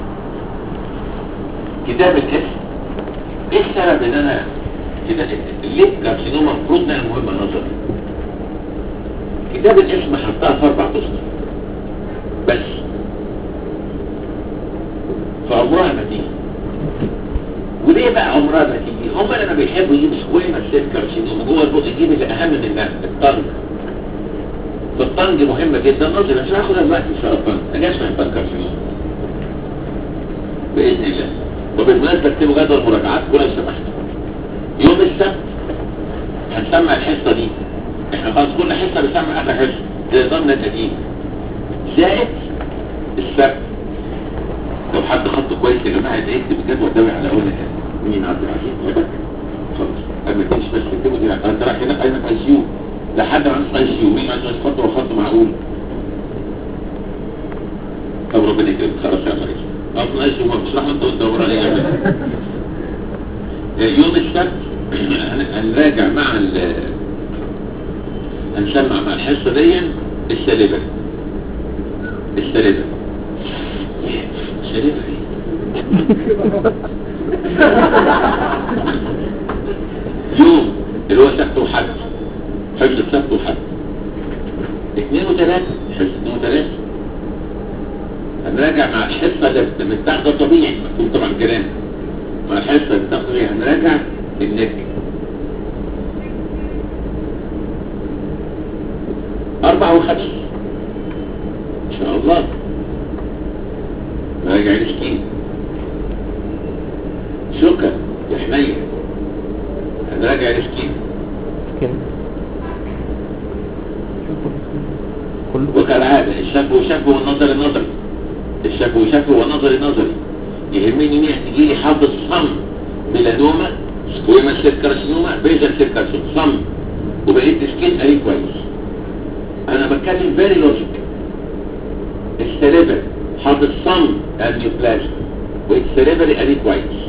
A: كتاب الاسم ايه السبب ان انا كده الليب كارسينوما المفروض انها مهمه نظري. كتاب الاسم حطها في 4 اسطر بس فعمرها ما تيجي. وليه بقى عمرها ما تيجي؟ هم لما بيحبوا يجيبوا سكويما سيل كارسينوما جوه البق يجيب اللي اهم منها الطنج. فالطنج مهمه جدا نظري، مش هاخدها دلوقتي ان شاء الله. انا جاي اسمع الطنج كارسينوما باذن الله. وبالمناسبه اكتبوا جدول مراجعات كلها لو سمحتوا. يوم السبت هنسمع الحصه دي، احنا خلاص كل حصه بنسمع اخر حصه زي نظامنا القديم زائد السبت. لو حد خط كويس يا جماعه يكتب الجدول ده على اول مين عبد العزيز وده خلاص قبل ما تمشي بس اكتبوا دي. انت رايح هناك عايزك اي سي يو لحد ما عندك اي سي يو مين ما عندوش خط وخط معقول. طب ربنا يكرمك خلاص يا ريس. اصلا اي سي يو ما بتشرحوا انت وتدور عليه يوم السبت هنراجع مع هنسمع مع الحصه دي السليبه سليبه ايه يوم اللي هو سبت وحد حفظ السبت وحد 2 و3 حفظ 2 و3 هنراجع مع الحصه اللي متاخده طبيعي مكتوب طبعا كلام مع الحصه اللي متاخده طبيعي هنراجع النك 4 و5 ان شاء الله نراجع السكين شكرا يا حنية هنراجع السكين وكالعادة الشفو والنظر النظري الشفو والنظر النظري يهمني مين تجيلي حافظ صم ميلانوما سكويما سيل كارسينوما بيزل سيل كارسينوما صم وبقيت السكين قريب كويس. انا بتكلم فيري لوجيك. السليبر حاطط صم النيوبلازم والسليبري قريب كويس.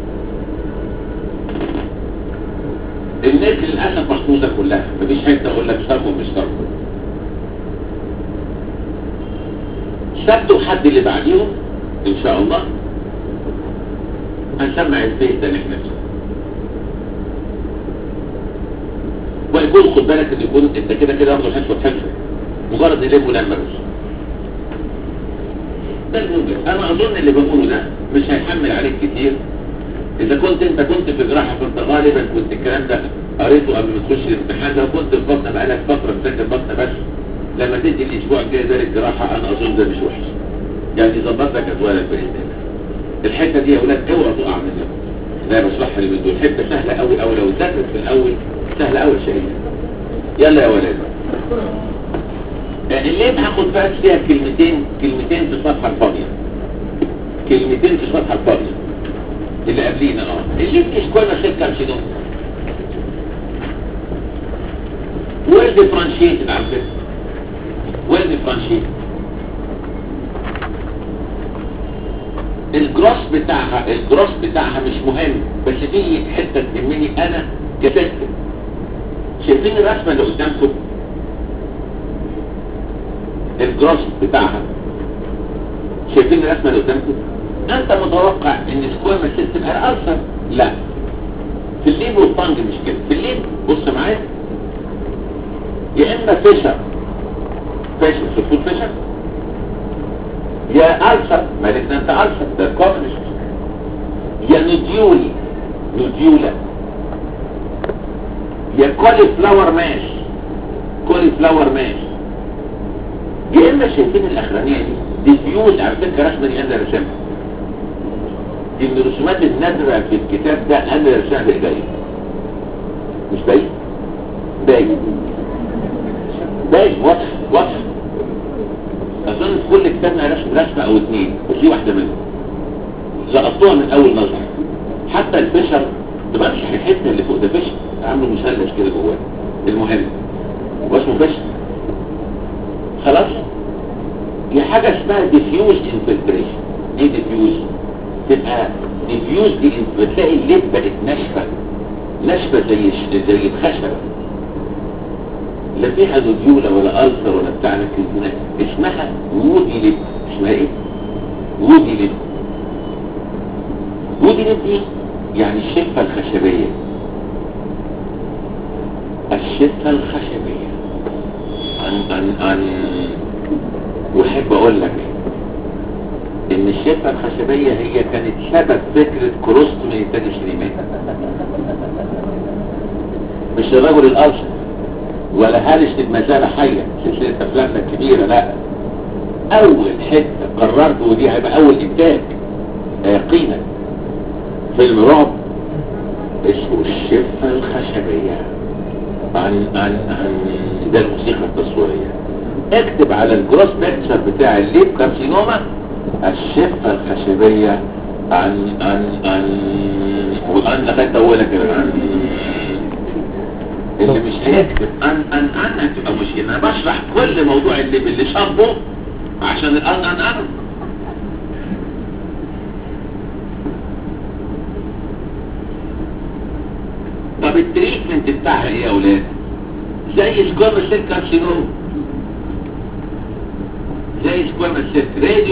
A: النك للاسف محفوظه كلها مفيش حته اقول لك صم ومش صم. السبت وحد اللي بعديهم ان شاء الله هنسمع البيت ده نحن ويكون خد بالك ان يكون انت كده واخده حصه مجرد نلم ولما بس ده الموجب. انا اظن اللي بقوله ده مش هيحمل عليك كتير. اذا انت كنت في جراحه كنت غالبا كنت الكلام ده قريته قبل ما تخش الامتحان. لو كنت في بطنه بقالك فتره بتذاكر بطنه بس لما تدي الاسبوع الجاي ده للجراحه انا اظن ده مش وحش يعني ظبط لك ادوارك باذن الله. الحته دي يا اولاد اوعى تقع منها. لا بشرحها اللي بدون حته سهله قوي لو ذاكرت في الاول سهله قوي شيء. يلا يا ولاد الليل هاخد بقى فيها كلمتين في الصفحه الفاضيه. كلمتين في الصفحه الفاضيه اللي قبلينا الليل سكويما سيل كارسينوما ويل ديفرنشيتد على فكره ويل ديفرنشيتد. الجروس بتاعها مش مهم بس في حته تهمني انا كسيستم. شايفين الرسمه اللي قدامكم الجروس بتاعها. شايفين الرسمه اللي قدامكم؟ انت متوقع ان سكويرما سيستم تبقى ألسر؟ لا، في الليب والطنج مش كده. في الليب بص معايا، يا اما فيشر شفتوا فيشر، يا ألسر مالكنا انت ألسر ده كومنش، يا نوديولا، يا كولي فلاور ماش، يا اما شايفين الاخرانيه دي ديفيوز. على فكره الرسمه دي انا رسمها، دي من الرسومات النادره في الكتاب ده، انا رسمها بايديا. مش باين واضح. اظن في كل كتابنا رسمه او اتنين، ودي واحده منهم لقطوها من اول نظره. حتى الفشر بمسح الحته اللي فوق ده فشر، عامله مثلث كده جواه، المهم واسمه فشر. خلاص، دي حاجه اسمها ديفيوز انفلتريشن. ايه ديفيوز؟ تبقى ديفيوز دي بتلاقي الليد بقت ناشفه زي الخشبه، لا فيها نوديولا ولا ألسر ولا بتاع، لكن اسمها وودي ليد. اسمها ايه؟ وودي ليد دي يعني الشفة الخشبية. وحب اقول لك ان الشفة الخشبية هي كانت سبب فكرة كروست من انتاج سليمان، مش الرجل الألسر ولا هالش المزالة حية سلسلة افلامنا الكبيرة، لا، اول حتة قررت ودي هيبقى اول انتاج قيمة فيلم رعب اسمه الشفة الخشبية عن ده الموسيقى التصويرية. اكتب على الجروس بيكتشر بتاع الليب كارسينوما الشفة الخشبية وأن لغاية أولها كده اللي مش هيكتب هتبقى مشكلة. انا بشرح كل موضوع اللي شربه عشان الان طب التريتمنت بتاعها ايه يا اولاد؟ زي سكويرما سيل كارسينوم، زي سكويرما سيل راديو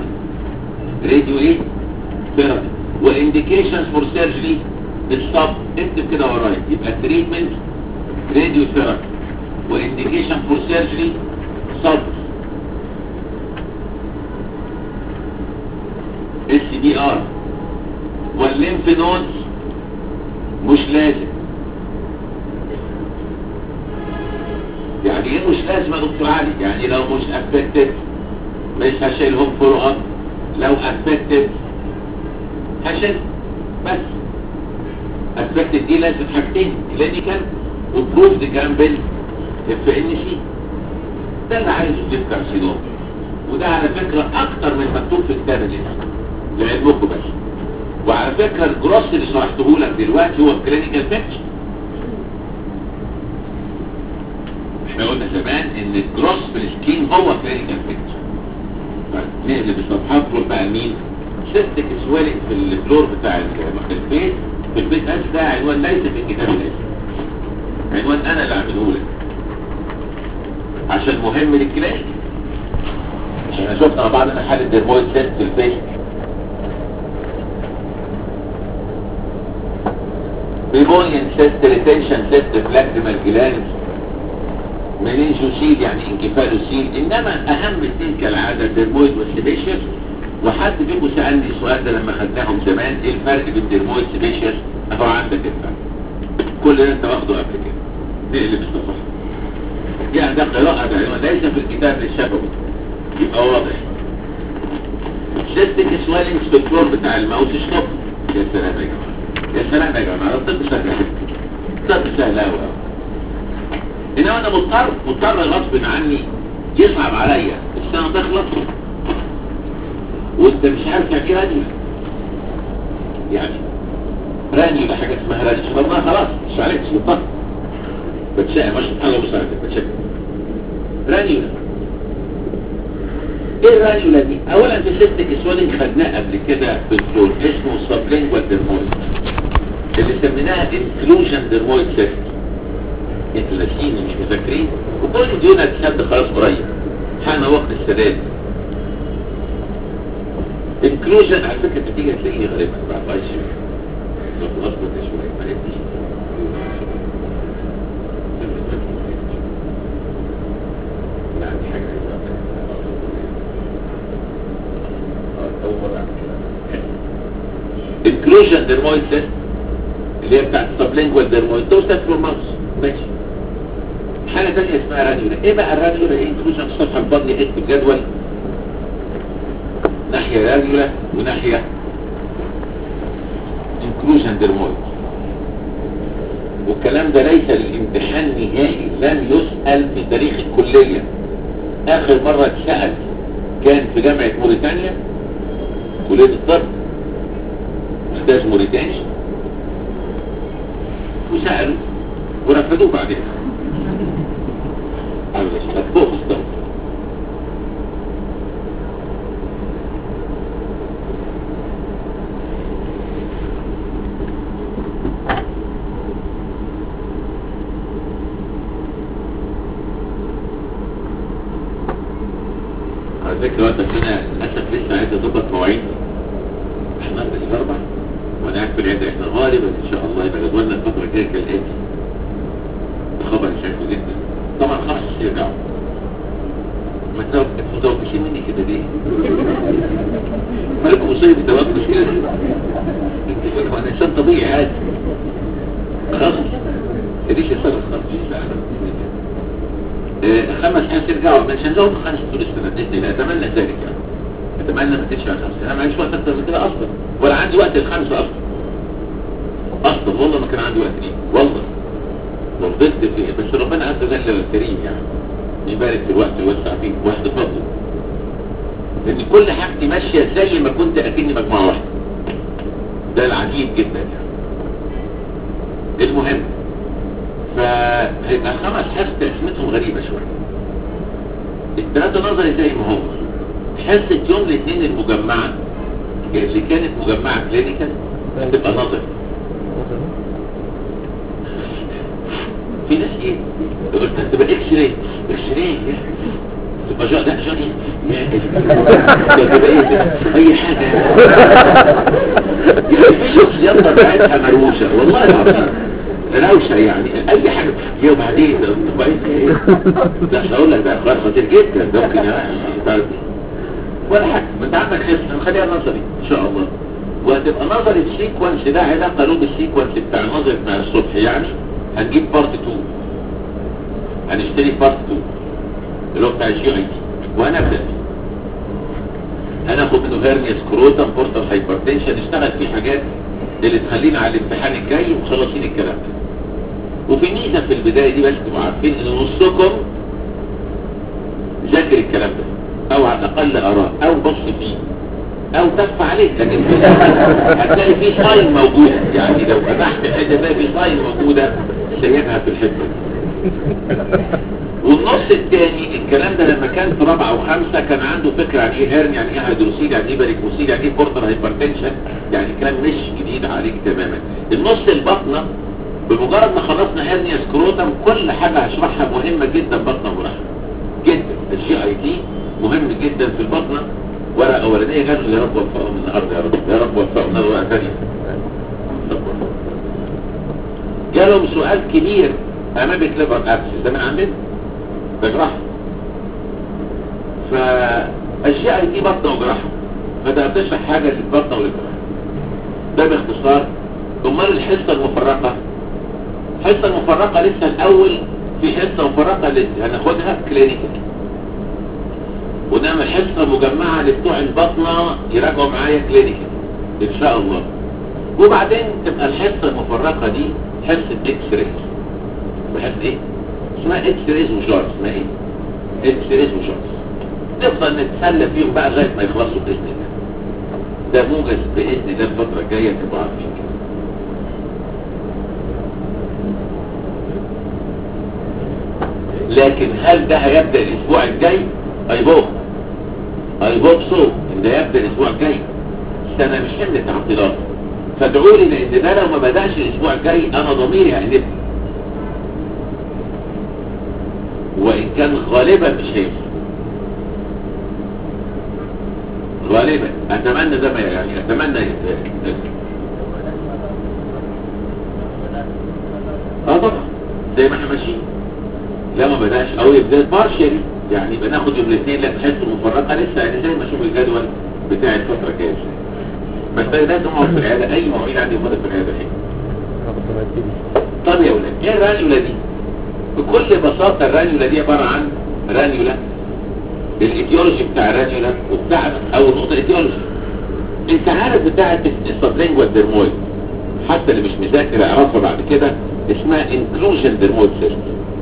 A: ثيرابي وانديكيشنز فور سيرجري بالصب. اكتب كده ورايا، يبقى تريتمنت راديو ثيرابي وانديكيشن فور سيرجري صب SBR والليمف نودز مش لازم. يعني ايه مش لازم يا دكتور علي؟ يعني لو مش افكتد مش هشيلهم فولو اب، لو افكتد هشيل بس. افكتد دي لازم حاجتين، كلينيكال وبروفد كمان FNC. ده اللي عايزه في كارسينوم، وده على فكرة اكتر من مكتوب في كتاب الاسم لعلمكم بس. وعلى فكرة الجروس اللي شرحته لك دلوقتي هو الكلينيكال بيكتشر. احنا قلنا زمان ان الجروس في السكين هو كلينيكال بيكتشر. نقلب الصفحات تروح بقى مين؟ سيستك سويلنج في الفلور بتاع البيت. في البيت ده عنوان ليس في الكتاب الاسم، عنوان انا اللي عامله لك عشان مهم للكلينيك. احنا شفنا مع بعض حالة ديرمويد سيست في البيت، بيبونين سيست، ريتنشن سيست، فلاكريمال جلاند، منينجوسيل يعني انكفالوسيل. انما اهم اثنين كالعادة ديرمويد والسيبيشيس. وحد فيكم سألني السؤال ده لما خدناهم زمان، ايه الفرق بين ديرمويد والسيبيشيس؟ اهو عندك الفرق، كل ده انت واخده قبل كده. نقلب الصفحة، يعني ده قراءة ده ليس في الكتاب الشفوي، يبقى واضح. سيستك سويلنج في الفلور بتاع الماوس ستوب. يا سلام يا جماعة، يا سلام يا جماعة، الطب سهل، الطب سهل قوي. انما انا مضطر غصب عني، يصعب عليا السنة تخلص وانت مش عارف يعني رانيولا. يعني رانيولا حاجة اسمها رانيولا شربناها خلاص، مش عليك اسم الطب بتشاء، مش حاجة مساعدة بتشاء رانيولا. ايه الرانيولا دي؟ اولا في سيستك سويلنج خدناه قبل كده في الفلور، اسمه سبلينجوال ديرمويد، اللي سميناها انكلوجن ديرمويد سيست. انتوا ناسيين مش مذاكرين، وكل دي هتسد خلاص قريب. حان وقت السداد. انكلوجن على فكرة بتيجي هتلاقيني غالبا بعد ما يشوف لو غلطت شوية ما لقيتش يعني حاجة أول مرة أعمل كده. انكلوجن درمويد سيست اللي هي بتاعت السبلينجوال درمويد توصل في الماوس ماشي. حاجة تانية اسمها رانيولا. ايه بقى الرانيولا؟ ايه انكلوجن في الصفحة البطن اكتب جدول ناحية رانيولا وناحية انكلوجن درمويد. والكلام ده ليس للامتحان نهائي، لم يسأل في تاريخ الكلية. اخر مرة اتسأل كان في جامعة موريتانيا كلية الطب استاذ موريتاني وسألوا ورفضوه بعدين على فوق الصوت. على فكرة وقت انا للأسف لسه عايز اضبط مواعيد. احنا الاربع وانا قاعد في العيادة. احنا غالبا ان شاء الله يبقى جدولنا الفترة الجاية كالآتي. خبر شايفه جدا طبعا. 5 يرجعوا. ما تتوقفين مني كده ليه؟ مالكم مصيب التوقف كده؟ انا انسان طبيعي عادي خلاص. ليش يصرف خالص 5 حاس يرجعوا مش هنزود 5 طول السنة بإذن الله. أتمنى ذلك يعني. أتمنى ما تدفع 5. أنا ما عنديش وقت أكتر من كده أصلا ولا عندي وقت ال5 أصلا والله ما كان عندي وقت ليه والله. وفضلت فيه بس ربنا عز وجل الكريم يعني يبارك في الوقت ويوسع فيه واحد فضل. لأن كل حاجتي ماشية زي ما كنت أكني مجموعة واحدة. ده العجيب جدا يعني. المهم فهيبقى 5 حس تقسيمتهم غريبة شوية. الثلاثة نظري زي ما هم. حصة يوم الاثنين المجمعة اللي كانت مجمعة كلينيكال هتبقى نظري. في ناس ايه قلت تبقى اكس راي. اكس راي تبقى لا جوني تبقى ايه اي حاجة في شخصيات بتاعتها مروشة والله العظيم روشة يعني اي حاجة. يا وبعدين تبقى ايه لا اقول لك ده اخبار خطير جدا ده ممكن ولا حاجة. ما انت عندك حس نخليها نظري ان شاء الله. وهتبقى نظري السيكونس ده علاقة له بالسيكونس بتاع النظري بتاع الصبح يعني. هنجيب بارت 2 هنشتري بارت 2 اللي هو بتاع الجي اي تي وهنبدأ هناخد منه هيرنيا سكروتم بورتال هايبرتنشن نشتغل فيه حاجات اللي تخلينا على الامتحان الجاي ومخلصين الكلام ده. وفي ميزة في البداية دي بس تبقوا عارفين ان نصكم ذاكر الكلام ده او على الاقل اراه او بص فيه او تف عليك. لكن هتلاقي فيه ساين موجودة يعني لو فتحت الحته ده فيه ساين موجودة سيبها في الحته. والنص الثاني الكلام ده لما كان في 4 و5 كان عنده فكرة عن ايه هيرن يعني ايه هيدروسيل يعني ايه باريكوسيل يعني ايه بورتال هايبرتنشن يعني كلام مش جديد عليك تماما. النص البطنة بمجرد ما خلصنا هيرنيا سكروتم كل حاجة هشرحها مهمة جدا بطنة ورحمة جدا. الجي اي تي مهم جدا في البطنة. ورقة أولانية قالوا يا رب وفقهم النهاردة يا رب وفقهم النهاردة. ورقة ثانية جالهم سؤال كبير أمامي كليفر أبسس ده من عندنا بجراحة. فالجي اي تي بطنة وجراحة فده بتشرح حاجة للبطنة والجراحة ده باختصار. امال الحصة المفرقة الحصة المفرقة لسه الأول في حصة مفرقة لسه هناخدها كلينيكال ونعمل حصة مجمعة لبتوع البطنة يراجعوا معايا كلينيكال ان شاء الله. وبعدين تبقى الحصة المفرقة دي حصة اكس ريز. بحصة ايه؟ اسمها اكس ريز وشارت. اسمها ايه؟ اكس ريز وشارت. نفضل نتسلى فيهم بقى لغاية ما يخلصوا بإذن الله. ده موجز بإذن الله الفترة الجاية تبقى عارفين كده. لكن هل ده هيبدأ الاسبوع الجاي؟ I hope so ان ده يبدأ الاسبوع الجاي. السنة مش حمل تعطيلات فادعوا لي لان ده لو ما بدأش الاسبوع الجاي انا ضميري هينبني وان كان غالبا مش هينفع غالبا اتمنى ده ما يعني اتمنى طبعا زي ما احنا ماشيين. لا ما بداش او يبدا بارشلي يعني بناخد يوم الاثنين لا تحس مفرقه لسه يعني زي ما اشوف الجدول بتاع الفتره الجايه. بس ده لازم اقعد في العياده اي مواعيد عندي موجوده في العياده الحين. طب يا ولاد ايه الرانيولا دي؟ بكل بساطه الرانيولا دي عباره عن رانيولا. الايديولوجي بتاع الرانيولا وبتاع او النقطه الايديولوجي انت عارف بتاعه السبلينجوال ديرمويد حتى اللي مش مذاكر يعرفها بعد كده اسمها انكلوجن ديرمويد سيستم.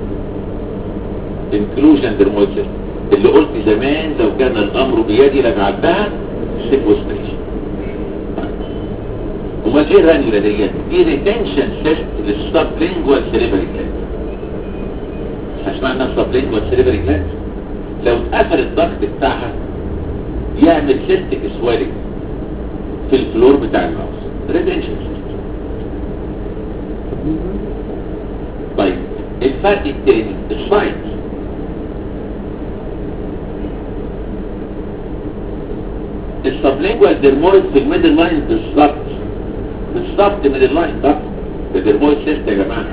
A: انكلوجن ديرمويد سيستم اللي قلت زمان لو كان الامر بيدي لجعلتها سيكوستريشن. امال ايه الرانيولا ديت؟ دي ريتنشن سيست للسبلينجوال سيريبري جلاند. هسمعنا السبلينجوال سيريبري جلاند لو اتقفل الضغط بتاعها يعمل سيستيك سويلنج في الفلور بتاع الماوس. ريتنشن سيست. طيب الفرق الثاني السايت. السبلينجوال ديرمويد في الميدل لاين بالظبط ميدل لاين ده الديرمويد سيست يا جماعه.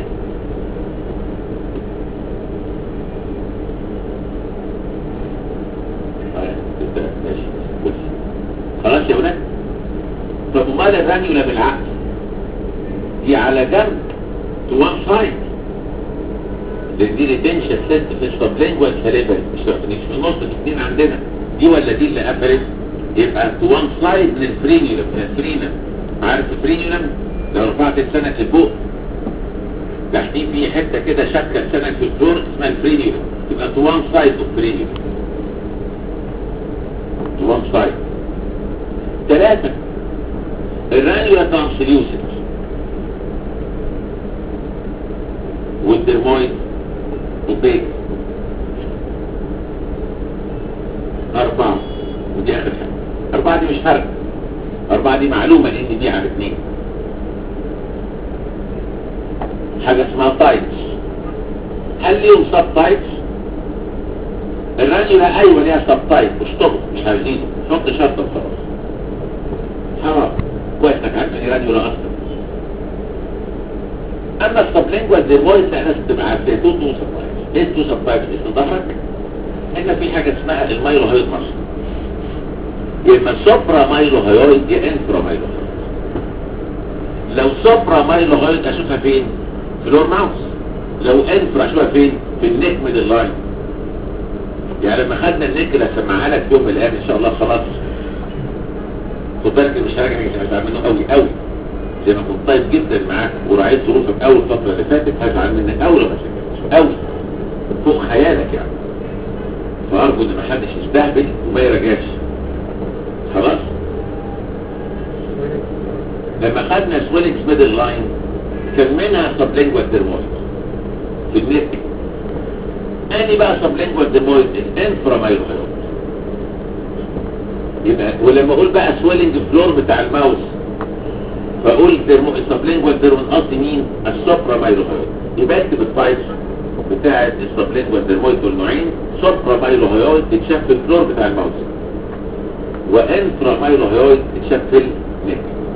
A: خلاص يا ولاد. طب امال الرانيولا بالعكس دي على جنب تو وان سايد لان دي ريتنشن سيست في السبلينجوال سيريبري مش في النص الاثنين عندنا دي ولا دي اللي قفلت يبقى تو وان سايد من الفرينيولم. الفرينم عارف الفرينيولم لو رفعت لسانك لفوق تحتيه في حته كده شكل لسانك في الفلور اسمها الفرينيولم يبقى تو وان سايد اوف فرينيولم. تو وان سايد. 3 الرانيولا ترانسليوسنت والديرمويد اوبيك. 4 ودي اخر حاجه. 4 دي مش فرق. 4 دي معلومه ان دي على 2. حاجه اسمها تايبس. هل ليهم سب تايبس؟ الرانيولا ايوه ليها سب تايب اشطبه مش عايزينه حط شرطه وخلاص. حرام كويس انك عارف ان رانيولا اصلا. اما السبلينجوال ديرمويد فاحنا تبقى عارفين تو سب تايبس. ايه تو سب تايبس اسم ظهرك؟ هنا في حاجه اسمها المايلوهيد ماسل. يا اما سوبرا مايلوهيد يا انفرا مايلوهيد. لو سوبرا مايلوهيد اشوفها فين؟ في لور ماوس. لو انفرا اشوفها فين؟ في النيك ميدل لاين. يعني لما خدنا النيك اللي هسمعها لك يوم من الايام ان شاء الله خلاص خد بالك مش هراجع مش هزعل منه قوي زي ما كنت طيب جدا معاك وراعيت ظروفك اول فتره اللي فاتت هزعل منك قوي قوي فوق خيالك يعني. فارجو ان ما حدش يستهبل وما يراجعش. خلاص لما خدنا سويلنجز ميدل لاين كان منها سبلينجوال ديرمويد في النك. اني بقى سبلينجوال ديرمويد الانفرا مايلوهيد. يبقى ولما اقول بقى سويلنج فلور بتاع الماوس فاقول سبلينجوال ديرمويد قصدي مين؟ السوبرا مايلوهيد. يبقى اكتب التايبس بتاعه السبلينجوال ديرمويد دول نوعين. سوبرا مايلوهيد تتشاف في الفلور بتاع الماوس وانفرا مايلوهيد تتشاف في النك.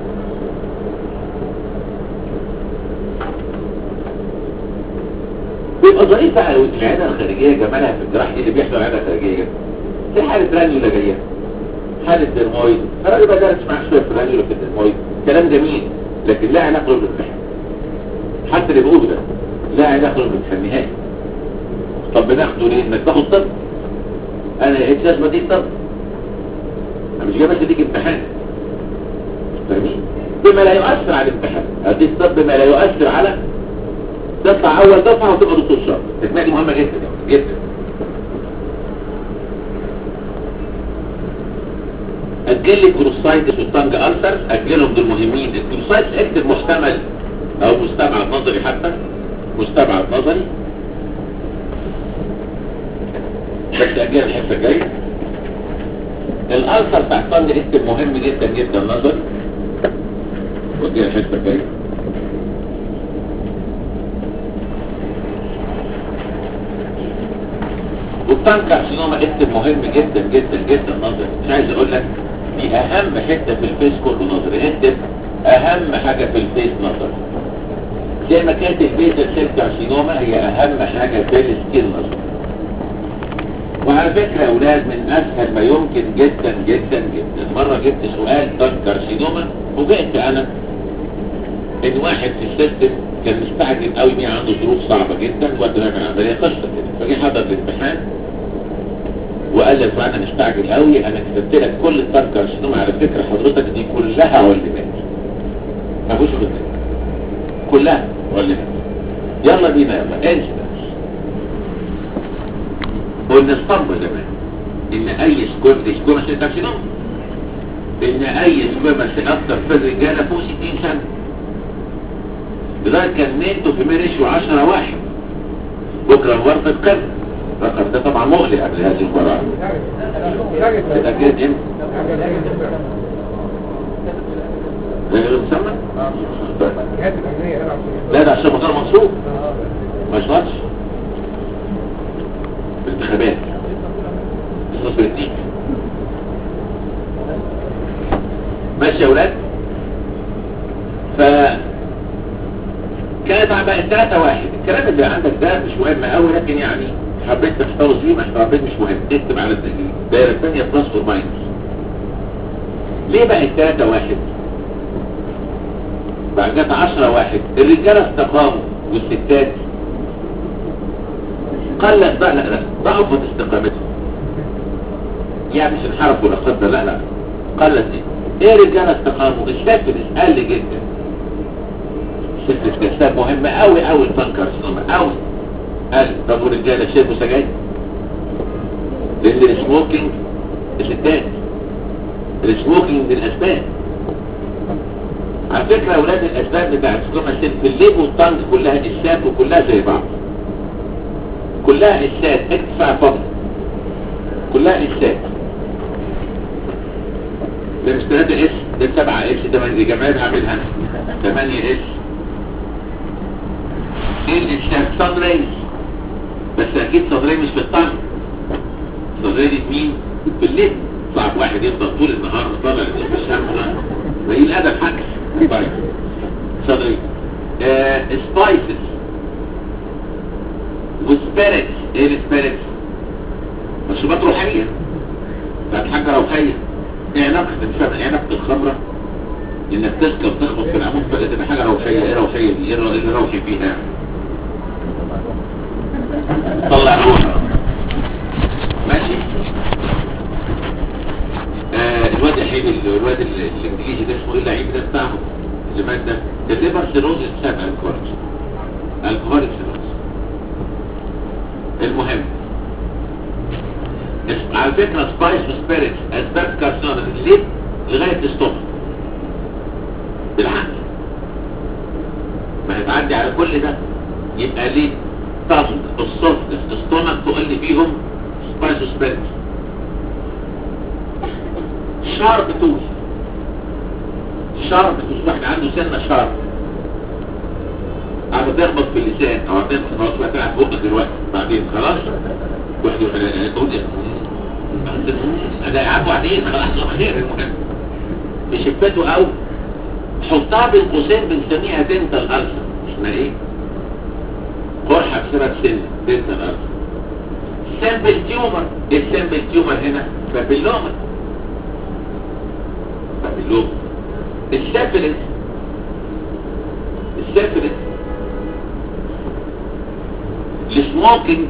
A: بيبقى ظريف بقى العياده الخارجيه جمالها في الجراحه. ايه اللي بيحصل العياده الخارجيه؟ في حاله رانيولا جايه حاله ديرمويد الراجل بقى دارس معاه شويه في رانيولا في الديرمويد كلام جميل لكن لا علاقه بالامتحان. حتى اللي بيقوله ده لا علاقه بالامتحان نهائي. طب بناخده ليه؟ انك تاخد طب. انا لقيت لازمه دي طب انا مش جاي بس اديك امتحان فاهمين؟ بما لا يؤثر على الامتحان اديك طب بما لا يؤثر على تطلع اول دفعه وتبقى دكتور شاطر. التجميع دي مهمه جدا جدا. اجل لي الكروسايتس والتانج ألسرز اجلهم دول مهمين. الكروسايتس اكتب محتمل او مستبعد نظري حتى مستبعد نظري بس اجل الحصه الجايه. الألسر بتاع التانج اكتب مهم جدا جدا نظري واجل الحصه الجايه. والتانج كارسينوما اكتب مهم جدا جدا جدا نظري. مش عايز اقول لك دي اهم حته في الفيس كله نظري. اكتب اهم حاجه في الفيس نظري، زي ما كانت البيزل سيل كارسينوما هي اهم حاجه في السكين نظري. وعلى فكره يا اولاد من اسهل ما يمكن جدا جدا جدا. مره جبت سؤال ضغط كارسينوما، فوجئت انا ان واحد في السيستم كان مستعجل قوي، مين عنده ظروف صعبه جدا وقت ما كان عمليه قصه كده، فجي حضر الامتحان وقال لي انا مستعجل قوي، انا كتبت لك كل الضغط كارسينوما على فكره حضرتك دي كلها علمات، ما فيش غير كلها علمات. يلا بينا يلا انسى. قلنا اسطمبة زمان ان اي سكوما سيل كارسينوما، ان اي سكوما سيل اكتر في الرجاله فوق 60 سنه. لذلك كان نيتو في ميريشيو 10:1 بكره ورقه القرن. الرقم ده طبعا مقلق قبل هذه المباراه. تتاكد امتى؟ ده غير مسمى؟ لا ده عشان مطار منصوب ما يشتغلش الانتخابات النص بالدين. ماشي يا ولاد. ف كانت بقت 3:1. الكلام اللي عندك ده مش مهم قوي، لكن يعني حبيت تحتفظ بيه، ما حبيت مش مهم. تكتب على الدليل دايره الثانيه بلس اور ماينس. ليه بقت 3:1؟ بعد جت 10:1 الرجاله استقاموا والستات قلت بقى، لا ضعفت استقامتهم، يعني مش انحرفوا لا قدر، لا قلت. ايه رجاله استقاموا؟ السيفلس قل جدا. السيفلس كساب مهمه قوي قوي البانكارسينوما قوي قل. طب والرجاله شربوا سجاير؟ لان السموكينج الستات السموكينج من الاسباب. على فكره يا اولاد الاسباب بتاعت السكوما سيل في الليب والطنج كلها اسات وكلها زي بعض، كلها اسات ارتفاع فضل، كلها اسات. ده مش 3 اس، ده 7 اس، 8 جمعيات هعملها 8 اس. ايه الاسات؟ صدري، بس اكيد صدري مش في الطنج، صدري دي مين؟ في الليب. صعب واحد يفضل طول النهار طالع بالشمس، ما هي الادب حكس. طيب صدري سبايسز وسبيريتس. ايه السبيريتس؟ مشروبات روحيه بتاعت حاجه روحيه. ايه علاقه علاقه الخمره انك تسكر وتخبط في العمود فلازم حاجه روحيه؟ ايه روحيه دي؟ ايه اللي روحي فيها؟ طلع روحك. ماشي. الواد يحيى الواد الانجليزي ده اسمه ايه اللعيب ده بتاعهم اللي مات ده؟ الليفر سيروز بسبب الكحول سيروز. المهم على فكره سبايس وسبيريتس اسباب كارسينوما الليب لغايه الستومك بالعقل، ما هتعدي على كل ده. يبقى ليه طنج السوفتنس الستومك تقل فيهم سبايس وسبيريتس. شارب توز، شارب توز، واحد عنده سنة شارب عم تخبط في اللسان او هتخبط خلاص بقى تلعب بقك دلوقتي بعدين خلاص واحد يقول انا قاعد بعدين خلاص خير. المهم بشفته او حطها بين قوسين بنسميها دنتال ألسر. اسمها ايه؟ قرحة بسبب سن دنتال ألسر. سامبل تيومر. ايه السامبل تيومر هنا؟ بابيلوما. بابيلوما. السيفلس السموكينج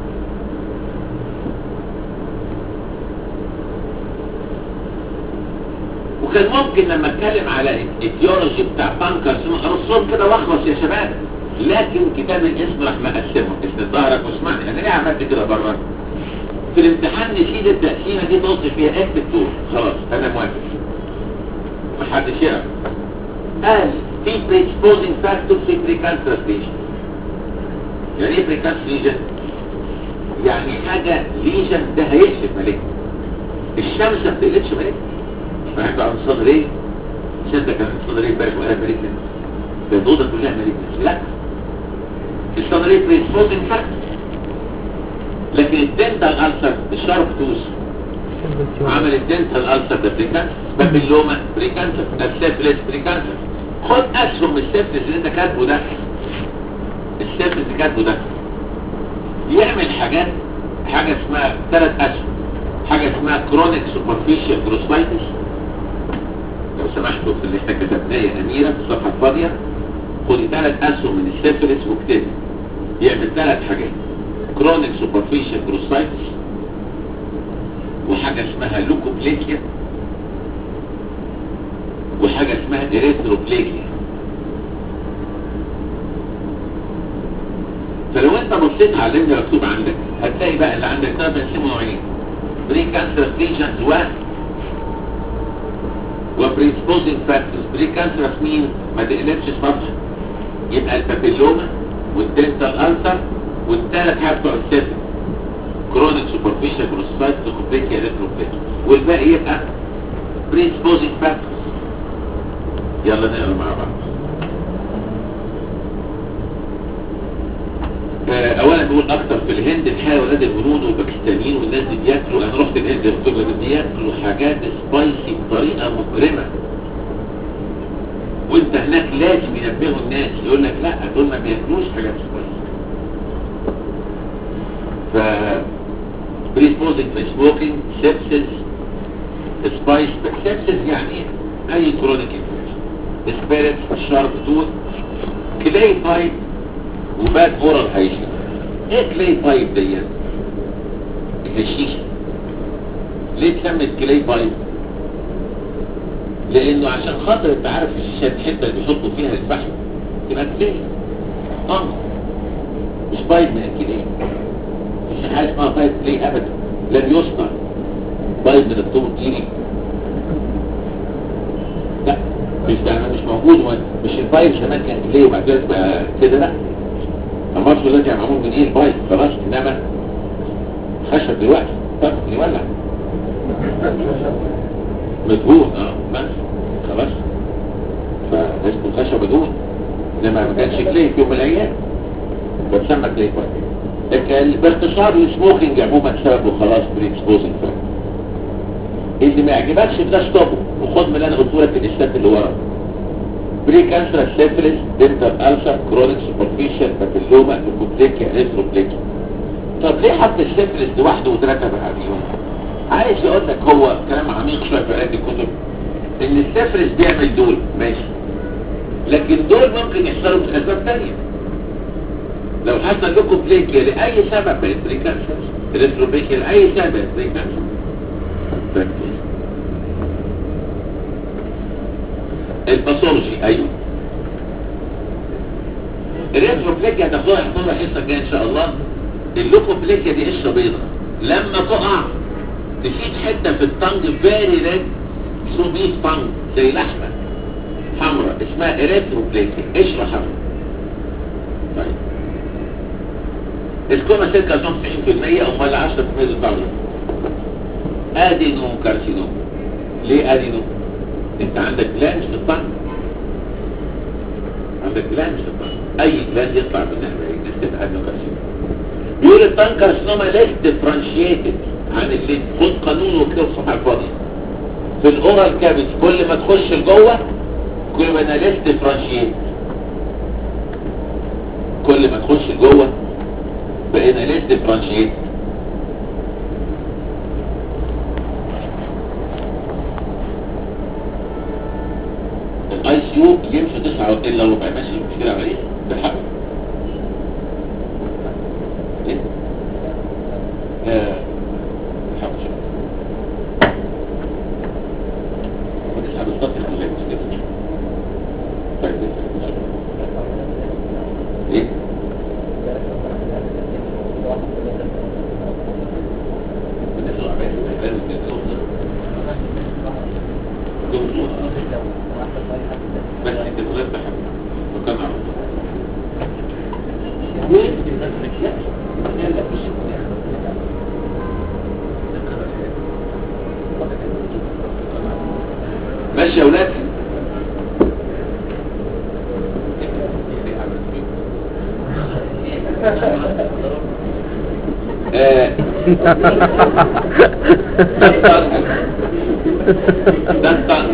A: وكان ممكن لما اتكلم على الايديولوجي بتاع بانكارسينوما ارصهم كده واخلص يا شباب، لكن كتاب الاسم راح مقسمه. اسم ظهرك واسمعني انا ليه عملت كده بره؟ في الامتحان نسيت التقسيمه دي نص فيها اكتب دول خلاص انا موافق محدش يعرف. قال في predisposing factors في precancerous lesion. يعني ايه precancerous lesion؟ يعني حاجه ليجن ده هيقلب ملك. الشمس ما بتقلبش ملك. واحد عن صدري شدك عن صدري امبارح وقال ملك الدوده كلها ملك. لا الصدري predisposing factors، لكن الدنتال ألسر الشارب توز عمل الدنتال ألسر ده بريكانسر، بابيلوما بريكانسر، السيفلس بريكانسر. خد اسهم السيفلس اللي انت كاتبه ده، السيفلس اللي كاتبه ده يعمل حاجه اسمها 3 اسهم. حاجه اسمها كرونيك سوبرفيشال جروسايتس، لو سمحتوا في اللي احنا كتبناه يا اميره في الصفحه الفاضيه، خدي 3 اسهم من السيفلس واكتبي. يعمل 3 حاجات: كرونيك سوبرفيشال جروسايتس، وحاجه اسمها لوكوبليكيا، وحاجه اسمها اريثروبليكيا. فلو انت بصيت على اللي مكتوب عندك هتلاقي بقى اللي عندك ده بنقسمه نوعين: بري كانسر ليجنز وبريسبوزنج فاكتورز. بري كانسر مين؟ ما تقلبش الصفحه، يبقى البابيلوما والدنتال ألسر والثلاث حاجات بتوع السيفلس، كرونيك سوبرفيشال جروسايتس لوكوبليكيا اريثروبليكيا، والباقي يبقى بريسبوزنج فاكتورز. يلا نقرا مع بعض. اولا بيقول اكتر في الهند الحيوان ولاد الهنود والباكستانيين والناس دي بياكلوا. انا رحت الهند قلت لهم بياكلوا حاجات سبايسي بطريقه مجرمه، وانت هناك لازم ينبهوا الناس، يقول لك لا دول ما بياكلوش حاجات سبايسي. ف بريسبوزنج في سموكينج، سيبسس، سبايس. سيبسس يعني اي كرونيك انفكشن، سبيريت، شارب توث، كلاي بايب، وباد اورال هايجين. ايه كلاي بايب دي؟ الشيشه. ليه اتسمت كلاي بايب؟ لانه عشان خاطر انت عارف الشيشه الحته اللي بيحطوا فيها الفحم تبقى كلاي، مش بايب من الكلاي. مش حاجه اسمها بايب كلاي ابدا، لم يصنع بايب من الطوب الكيري، لا مش موجود. مش البايب زمان كان كلاي وبعد كده بقى كده، لا. المصر دلوقتي معمول من ايه البايب خلاص، انما خشب دلوقتي طب يولع مدهون بس خلاص، فاسمه خشب مدهون، انما ما كانش كلي في يوم من الايام، بتسمى كلي بايب. باختصار السموكينج عموما سببه خلاص بريكسبوزنج فاكتور. اللي ما يعجبكش ده ستوبه وخد من اللي انا قلته لك الاسلات اللي ورا: بري كانسر، سيفلس، دنتال ألسر، كرونيك سوبرفيشال، بابيلوما، لوكوبليكيا، اريثروبليكيا. طب ليه حط السيفلس لوحده وثلاثه بعديهم؟ عايز يقول لك هو كلام عميق شويه في قراءه الكتب، ان السيفلس بيعمل دول ماشي، لكن دول ممكن يحصلوا باسباب ثانيه. لو حصل لوكوبليكيا لاي سبب بقت بري كانسر، اريثروبليكيا لاي سبب بقت بري كانسر. الباثولوجي ايوه، الريتروبليكيا هتاخدوها الحصه الجايه ان شاء الله. اللوكوبليكيا دي قشره بيضاء، لما تقع تسيب حته في الطنج فيري ريد سو بيف طنج زي لحمه حمراء اسمها اريتروبليكيا، قشره حمراء. طيب الكوما سيركا 90% او 10% للطنج. ادينو كارسينوم. ليه ادينو؟ انت عندك جلاند في الطنج، عندك جلاند في الطنج، اي جلاند يطلع منها تبقى ادينو كارسينوم. يقول الطنج كارسينوما ليس ديفرنشيتد عن اللي خد قانون وكده الصفحه الفاضيه. في الاورال كافيتي كل ما تخش لجوه كل ما انا ليس ديفرنشيتد، كل ما تخش لجوه بقينا ليس ديفرنشيتد. الاي سي يو يمشي 9 الا ربع ماشي، مش كده عمليه بالحق. ايه؟ حاضر. ونسحب الضغط اللي مش كده. طيب ايه؟ بس انت تغير بحب وكان عرض ماشي يا ولاد. ده الطنج.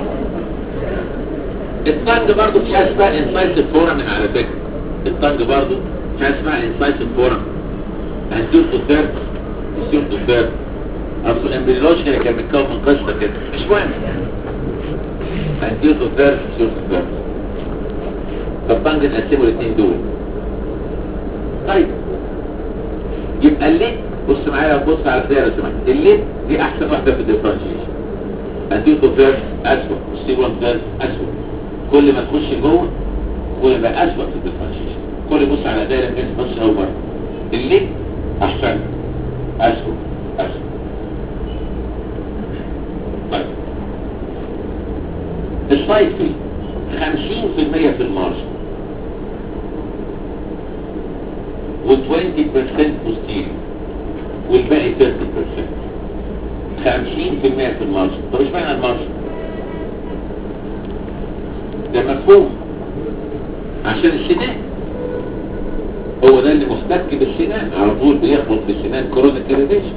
A: الطنج برضه في اسماء انسايسيف فورامين على فكرة. الطنج برضه في اسماء انسايسيف فورامين. هنشوف الثيرد نشوف الثيرد. اصل الامبريولوجيا كان متكون من قصة كده مش مهم. هنشوف الثيرد نشوف الثيرد. فالطنج نقسمه الاثنين دول. طيب يبقى الليد بص معايا بص على الدايره لو سمحت. الليد دي احسن واحده في الديفرنشيشن. هتديله فيرس اسوء والسيرون فيرس اسوء. كل ما تخش جوه كل ما بقى اسوء في الديفرنشيشن. كل بص على دايره كده بص اول مره. الليد احسن اسوء اسوء. طيب السايد فيه 50% في المارجن و20% posterior والباقي 30%. 50% في المارجن. طب ايش معنى المارجن؟ ده مفهوم عشان السنان هو ده اللي محتك بالسنان على طول بيخبط في السنان كورونيك irritation.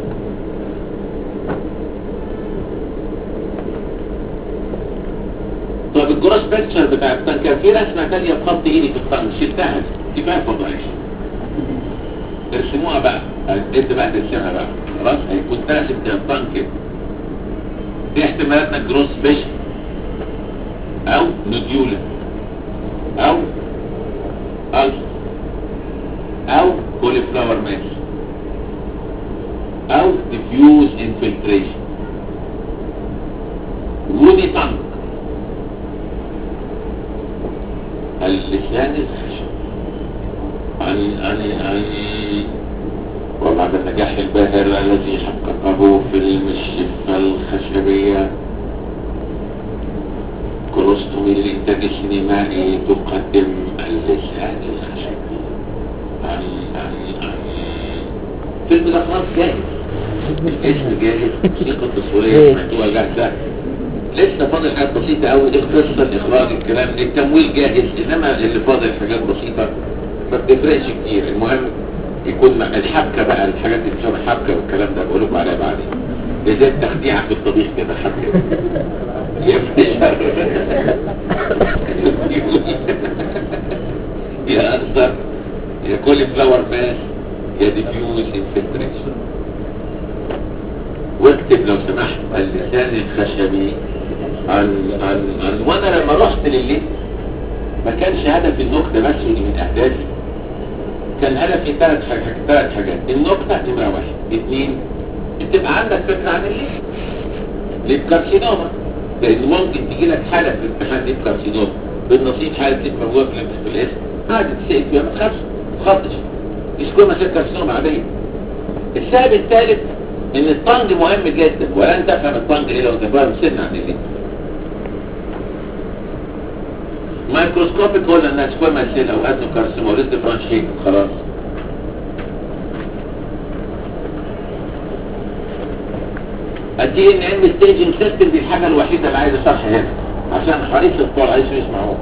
A: طب الجروس بيكتشر بتاع الطن كان في رسمه ثانيه بخط ايدي في الطن شلتها كفايه فضائح. ترسموها بقى انت بقى ترسمها بقى خلاص. كنت راسم الطن كده. دي احتمالاتنا جروس فيشن او نوديولا او ألف او كوليفلاور ماس او ديفيوز انفلتريشن. ودي طن اللسان الخشب أني وبعد النجاح الباهر الذي حققه فيلم الشفة الخشبية كولوستومي للإنتاج السينمائي تقدم اللسان الخشبي. فيلم ده خلاص جاهز. الاسم جاهز. موسيقى التصويرية سمعتوها جاهزة. لسه فاضل حاجات بسيطة قوي. القصة الاخراج الكلام التمويل جاهز. انما اللي فاضل حاجات بسيطة ما بتفرقش كتير. المهم يكون الحبكة بقى الحاجات اللي فيها حبكة والكلام ده بقول لكم عليها بعدين. زي التخديعة في الطبيخ كده حبكة يا أنصر يا كوليفلاور ماس يا ديفيوز انفلتريشن. واكتب لو سمحت اللسان الخشبي وانا لما رحت للليل ما كانش هدفي النكتة بس ودي من اهدافي. كان هدفي ثلاث حاجات. النكتة نمرة 1 2 تبقى عندك فكرة عن الليل. ليب كارسينوما لان ممكن تيجي لك حالة في الامتحان ليب كارسينوما بالنصيب حالة ليب موجودة في الاسم عادي تسأل فيها ما تخافش ما تخطش مش كل مسائل كارسينوما عادية. السبب الثالث ان الطنج مهم جدا ولن تفهم الطنج الا لو تفهم سن عن الليل. مايكروسكوبيك ولا انها سكوما سيل او ادنوكارسينوما وليس ديفرنشيت خلاص. الدي ان ام ستيجنج سيستم دي الحاجه الوحيده اللي عايزه شرح هنا عشان حريص الطلاب عايزين يسمعوه.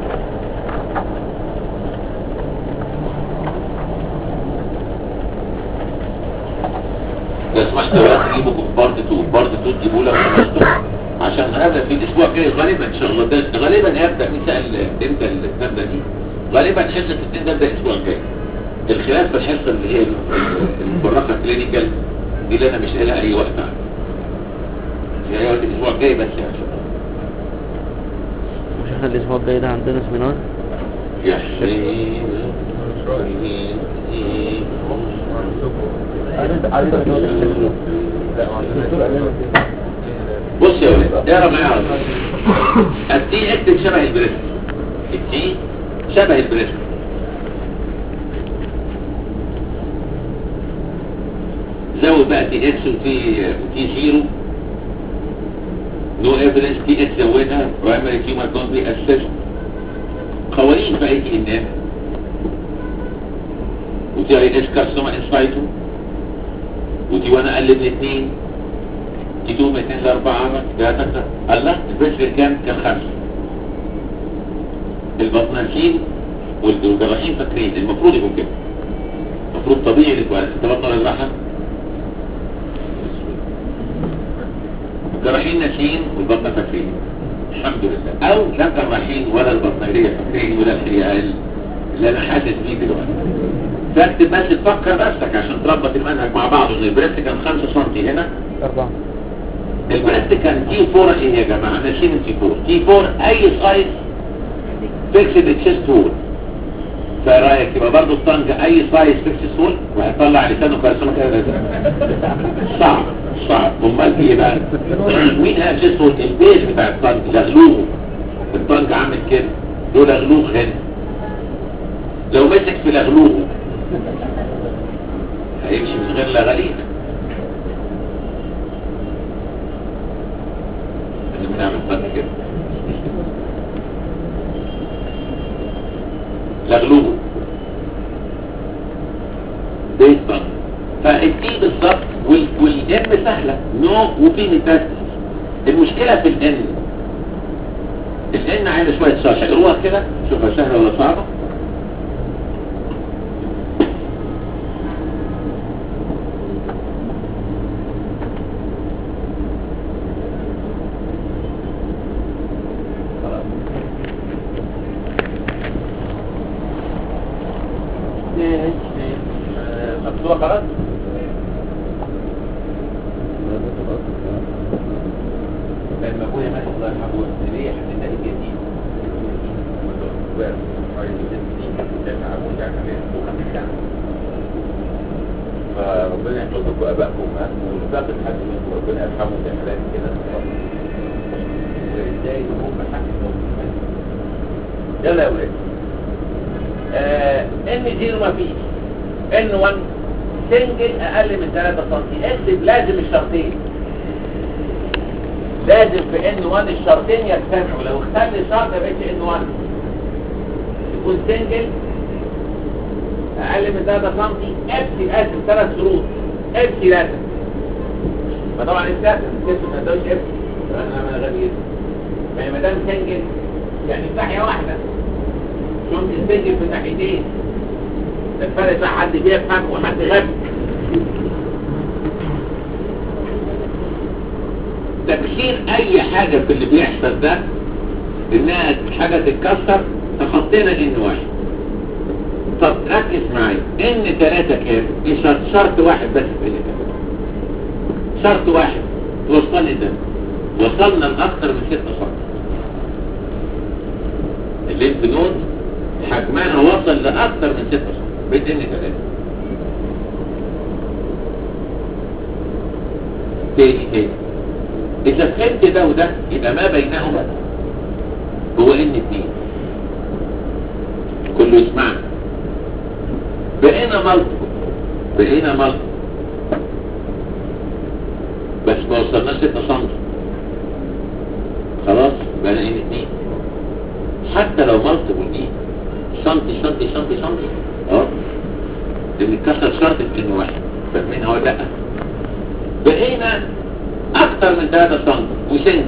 A: لو سمحت بقى تجيبوا بارت 2 تجيبوا له عشان هذا في الاسبوع الجاي غالبا ان شاء الله. ده غالبا هيبدا مثال امتى النبدا دي غالبا حصه 2 تبدا الاسبوع الجاي. الخلاف في الحصه اللي هي المفرقه كلينيكال دي اللي انا مش قايلها اي وقت عنها. هي وقت الاسبوع الجاي بس يا شباب.
B: مش احنا الاسبوع الجاي ده عندنا سمينار
A: يا حسين بص يا ولد اقرا معايا على طول. التي اكتب شبه البريست. التي شبه البريست. زود بقى تي اكس وتي زيرو. نو ايفيدنس تي اكس زودها. برايمري تيومر دونت بي اسيست. قوانين في اي تي ان اف ودي اي اس كارسوما انسايتو ودي وانا اقلب الاثنين دي 2 من 2 ل 4 ده الله البريشر كام؟ كان 5. البطنانسين والجراحين فاكرين المفروض يكون كده. المفروض طبيعي لتبطن الرحم جراحين ناسيين والبطنه فاكرين الحمد لله، او لا جراحين ولا البطنيه فاكرين ولا الحقيقه اللي انا حاسس بيه دلوقتي. فاكتب بس تفكر نفسك عشان تربط المنهج مع بعضه. ان البريست كان 5 سم هنا
B: 4.
A: البريست كان تي 4. ايه يا جماعه؟ ناسيين تي 4. تي 4 اي سايز فيكسد تشيست وول. فرايك يبقى برضه الطنج اي سايز فيكسد وول وهيطلع لسانه كارسون كده. صعب. امال ايه بقى؟ مين هي تشيست وول؟ البيز بتاع الطنج لغلوغه. الطنج عامل كده، له لغلوغ هنا. لو مسك في لغلوغه هيمشي من غير لغليغ. احنا بنعمل طنج كده لغلوغه بيت طنج. فالتي بالظبط والام سهله نو وفي ميتاستس. المشكله في الان عايزه شويه شاشه. اقروها كده شوفها سهله ولا صعبه. مكتوبه خلاص. لما ابويا مات الله يرحمه ليه حسيت ان دي فربنا يحفظكم ابائكم وباقي حد منكم ربنا يرحمه في حالات كده. وازاي هم حقهم. يلا يا ولاد. ان 0 ما فيش. ان 1 سنجل اقل من 3 سم. اكتب لازم الشرطين. لازم في ان 1 الشرطين يجتمعوا. لو اختل الشرط ما بقتش ان 1 يكون سنجل اقل من 3 سم. ابسي 3 شروط. ابسي لازم. فطبعا الساسس ما تقولش ابسي. انا غبي. ما دام سنجل يعني ناحيه واحده. شفت السنجل في ناحيتين. الفرق بقى حد بيفهم وحد غبي. تبشير اي حاجة في اللي بيحصل ده انها حاجة تتكسر. تخطينا ان 1. طب ركز معايا. ان 3 كام؟ ايه شرط واحد بس في ان 3. شرط واحد توصلني ده. وصلنا لاكثر من 6 سم. الليمف نود حجمها وصل لاكثر من 6 سم. بيت ان 3. تاني اذا فهمت ده وده يبقى ما بينهما هو ان 2. كله يسمعنا. بقينا ملط بس ما وصلناش 6 سم. خلاص بقينا ان 2. حتى لو مالتيبل دي سنتي لان اتكسر شرط في ان 1. فاهمين هو لا؟ بقينا اكتر من 3 سم وسن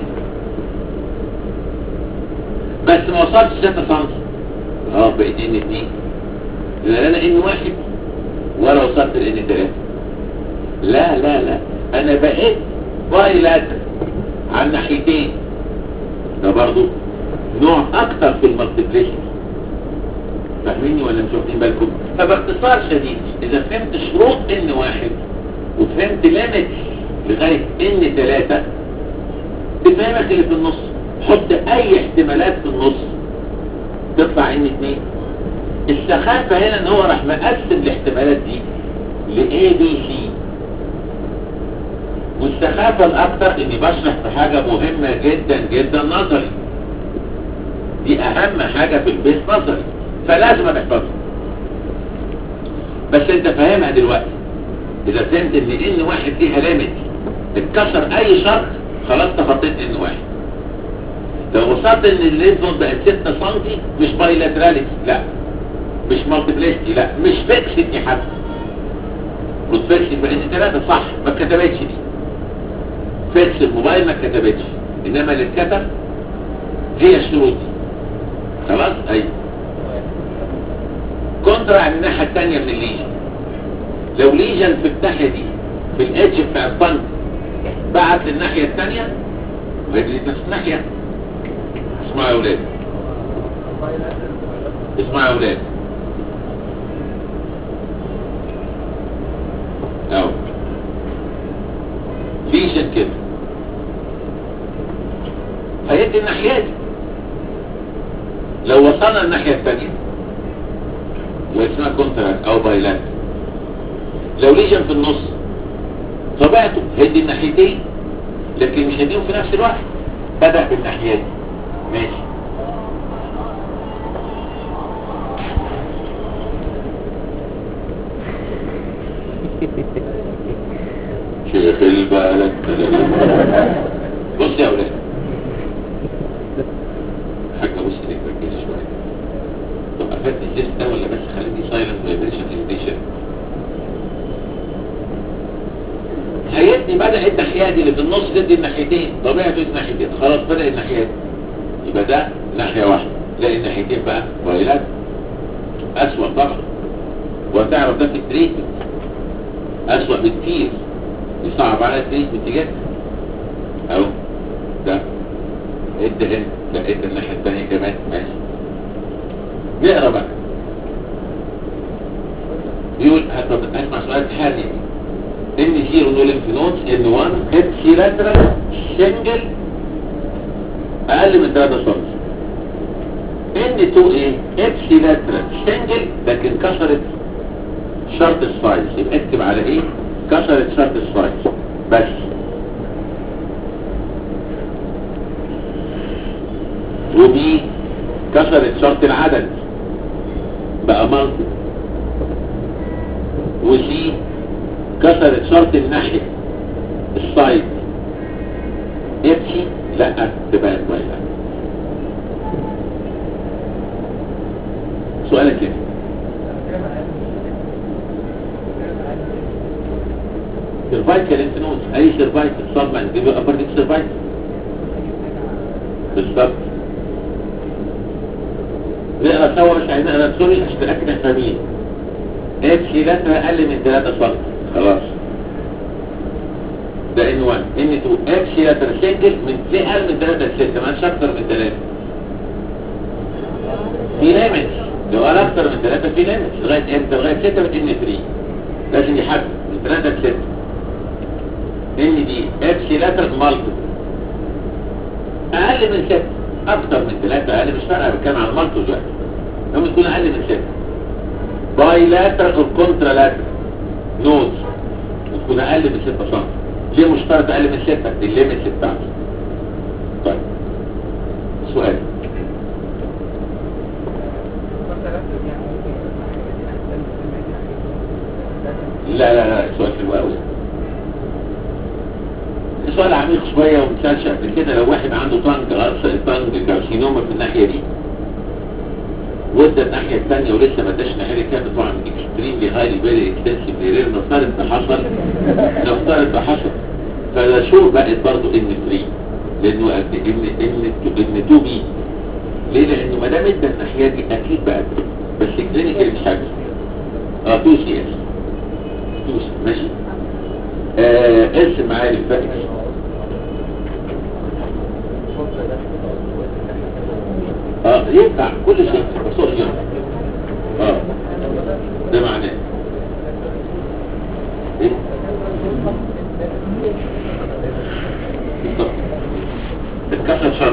A: بس ما وصلتش 6 سم. بقيت ان 2. يبقى انا ان 1 ولا وصلت لان 3. لا انا بقيت بايلاترال على ناحيتين. ده برضو نوع اكتر في المالتيبليشن. فاهميني ولا مش واخدين بالكم؟ فباختصار شديد اذا فهمت شروط ان 1 وفهمت ليميتس لغايه ان 3 تفهمك اللي في النص. حط اي احتمالات في النص تطلع ان 2. السخافه هنا ان هو راح مقسم الاحتمالات دي ل A B C. والسخافه الاكثر اني بشرح في حاجه مهمه جدا نظري. دي اهم حاجه في البيت نظري فلازم تحفظها. بس انت فاهمها دلوقتي. اذا فهمت ان 1 فيها ليميت اتكسر اي شرط خلاص تخطيت ان 1. لو وصلت ان الليمف نود بقت 6 سم مش بايلاتراليتي لا مش مالتيبليستي لا مش فيكسيتي حتى. كنت فيكسيتي بقى ان 3 صح ما اتكتبتش دي. فيكس الموبايل ما اتكتبتش انما اللي اتكتب هي الشروط دي. خلاص ايوه. كونترا عن الناحيه الثانيه من الليجن. لو ليجن في الناحيه دي في الادج بتاع الطنج بعت للناحية الثانية وهي نفس الناحية. اسمعوا يا اولاد، اسمعوا يا اولاد، اهو ليشن كده هيدي الناحية دي. لو وصلنا الناحية الثانية واسمها كونتراكت او بايلات، لو ليجن في النص طبيعته هيدي الناحيتين لكن مش هيديهم في نفس الوقت. بدأ بالناحية دي ماشي. شيخ البلد. بص يا اولاد، حاجة بص ليك ركز شوية. طب قفلت الجيست ده ولا بس خليني سايلنت فايبريشن هيزيتيشن؟ هيدي بدأ الناحية دي اللي في النص تدي الناحيتين، طبيعته الناحيتين خلاص بدأ الناحية دي يبقى ده ناحية واحدة. لا الناحيتين بقى بايلات أسوأ طبعا، وتعرف ده في التريتمنت أسوأ بكتير، يصعب على التريتمنت جدا. أهو ده ادى هنا، لا ادى الناحية الثانية كمان ماشي. نقرا بقى بيقول هسمع سؤال حالي. N0 no lymph nodes N1 ipsilateral single اقل من 3 سم. N2 ايه ipsilateral single لكن كسرت شرط السايز، يبقى اكتب على ايه كسرت شرط السايز بس. وبي كسرت شرط العدد بقى مالتي. وسي كسرت شرط الناحية السايد. ابسي لا تبقى كويسة. سؤالك ايه؟ سيرفايكال انت نوز اي سيرفايكال صدمة دي بقى ابرديك سيرفايكال بالظبط. نقرا سوا مش عايزين نقرا سوري عشان نتأكد احنا فاهمين. ابسي لا اقل من 3 سم خلاص. ده N1 N2 ابسي لا سنجل من ليه اقل من 3 ل 6 مش اكتر من 3. في ليميتس لو قال اكتر من 3 في ليميتس لغايه امتى؟ لغايه 6 من N3 لازم يحدد من 3 ل 6. ان دي ابسي لاترال مالتي اقل من 6 اكتر من 3 اقل مش فارقه. بتكلم على المالتي دلوقتي لما تكون اقل من 6. باي لاترال او كونترا لاترال نوز وتكون اقل من 6 سم. ليه مشترط اقل من 6؟ دي الليميتس بتاعته. طيب سؤال لا سؤال حلو قوي. سؤال عميق شويه ومثالش قبل كده. لو واحد عنده طنج كارسينوما في الناحيه دي وادى الناحيه الثانيه ولسه ما اداش الناحيه الثانيه طبعا اكستريملي هايلي فيري اكستنسيف رير. نفترض ده حصل فده شو بقت برضه ان 3 لانه ان 2 بي. ليه؟ لانه ما دام ادى الناحيه دي اكيد بقت بس كلينيكال مش حاجه 2 سي اس 2 ماشي. ارسم معايا الفاكس. ينفع كل شيء بصور يوم. ده معناه ايه بالضبط؟ اتكسر شرط.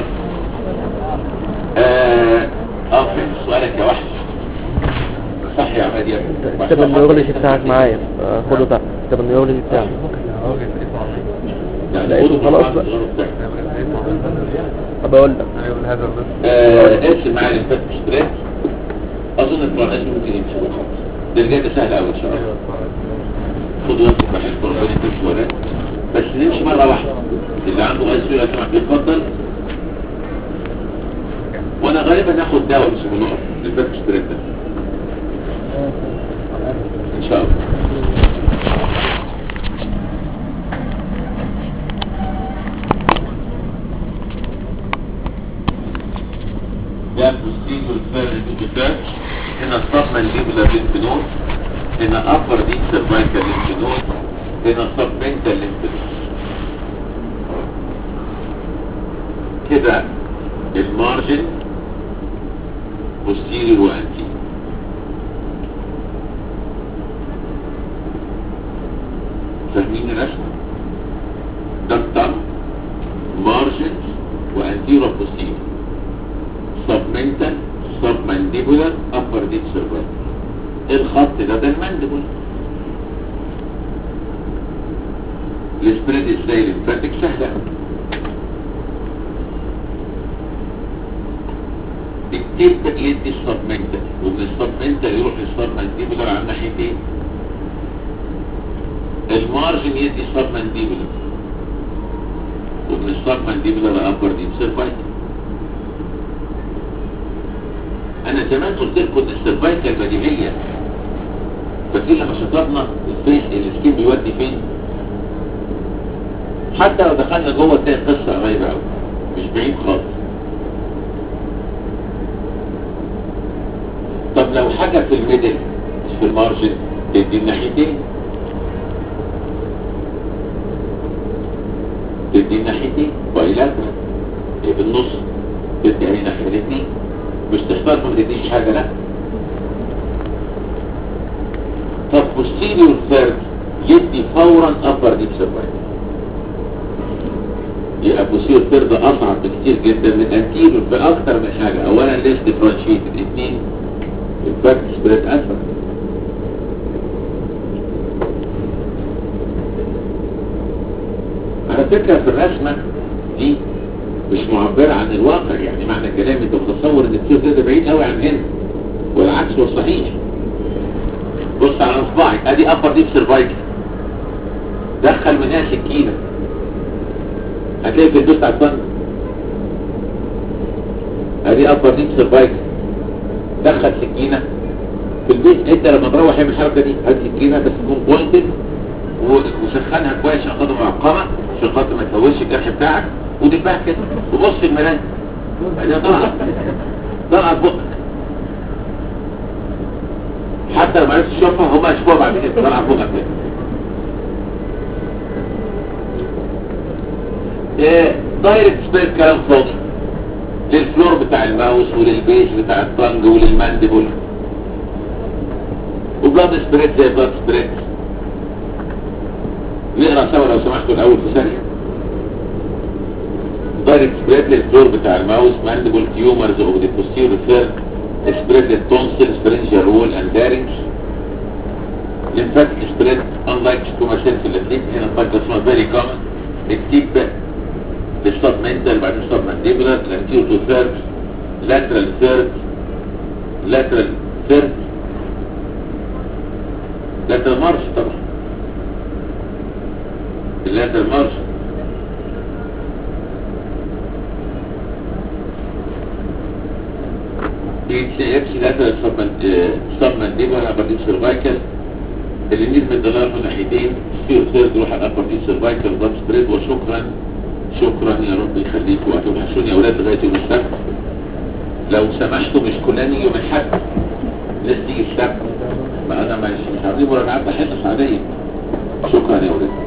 A: فين سؤالك يا وحش؟ صح يا عماد يا ابني.
B: كتب النيورولوجي بتاعك معايا خده تحت. كتب النيورولوجي بتاعك. لقيته خلاص بقى. طب اقول لك
A: ارسم معايا الفات اشتراك. اظن القرآن ممكن يمشي خالص. ده الجاده سهله قوي ان شاء الله. خدوا وقتك بحيث ربنا يديك ورق بس نمشي مره واحده. اللي عنده غاز سوري اسمع بيتفضل. وانا غالبا هاخد دواء اسمه نقط الفات اشتراك ده ان شاء الله. ده posterior cervical research. هنا الصدمة الجبلة lymph node. هنا upper deep cervical lymph node. هنا submental lymph node. كده المارجن posterior وانتي. فاهمين الرسمة؟ ده الطن مارجن وانتيرو posterior submental submandibular upper deep cervical. الخط ده المانديبول. السبريد ازاي للفاتك سهلة. التيب يدي السبمنتال ومن السبمنتال يروح للسبمنديبولار على الناحيتين. المارجن يدي السبمنديبولار ومن السبمنديبولار لأبر ديب سيرفايكال. انا زمان قلت لكم ان السيرفايكال بديهية. فاكرين لما شطبنا الفيس السكين بيودي فين؟ حتى لو دخلنا جوه تلاقي قصة قريبة قوي مش بعيد خالص. طب لو حاجة في الميدل مش في المارجن تدي الناحيتين. تدي الناحيتين بايلاترال في النص تدي اي ناحية الاثنين. مش تختار ما تديش حاجة لا. طب posterior third يدي فورا upper deep cervical. يبقى posterior third اصعب بكتير جدا من anterior باكتر من حاجة. اولا less differentiated. اثنين الفرق سبريد اسفل. على فكرة في الرسمة دي مش معبرة عن الواقع. يعني معنى كلامي انت متصور ان الكيس ده بعيد قوي عن هنا والعكس هو صحيح. بص على اصبعي ادي ابر ديب سيرفايكل. دخل منها سكينة هتلاقي في الدوست على الطن. ادي ابر ديب سيرفايكل. دخل سكينة في البيت. انت لما تروح يعمل الحركة دي هات سكينة بس تكون بوينتد وسخنها كويس عشان خاطر معقمة عشان خاطر ما تهوش الجرح بتاعك ودبها كده وبص في المراية. بعدين طلعت بقك حتى لو ما عرفتش تشوفها هما يشوفوها بعد كده. طلعت بقك كده. دايركت سبيرت كلام فاضي للفلور بتاع الماوس وللبيس بتاع الطنج وللمانديبول. وبلاد سبريت زي بلاد سبريت. نقرا سوا لو سمحتوا الاول في ثانيه. دايركت سبريت للفلور بتاع الماوس مانديبول تيومرز اوف ذا posterior third سبريت للتونسل سفرنجيال وول اند دارينكس. lymphatic spread unlike squamous cell في الاثنين. هنا الطاقه اسمها فيري كومن. نكتب للسبمنتال بعدين سبمنديبولار الانتيريور تو ثيرد لاترال ثيرد لاترال ثيرد لاترال مارش. طبعا اللاترال مارش يمشي لاترال سبمنديبولار ابر ديب سيرفايكال. اللي من الدولار من ناحيتين ستير ثيرد يروح على الابر ديب سيرفايكال بلاد سبريد. وشكرا شكرا يا رب يخليكم وهتوحشوني يا اولاد لغايه يوم السبت. لو سمحتوا مش كلاني يوم الاحد الناس تيجي السبت. ما انا مش عايزين مراجعات حصص عاديه. شكرا يا اولاد.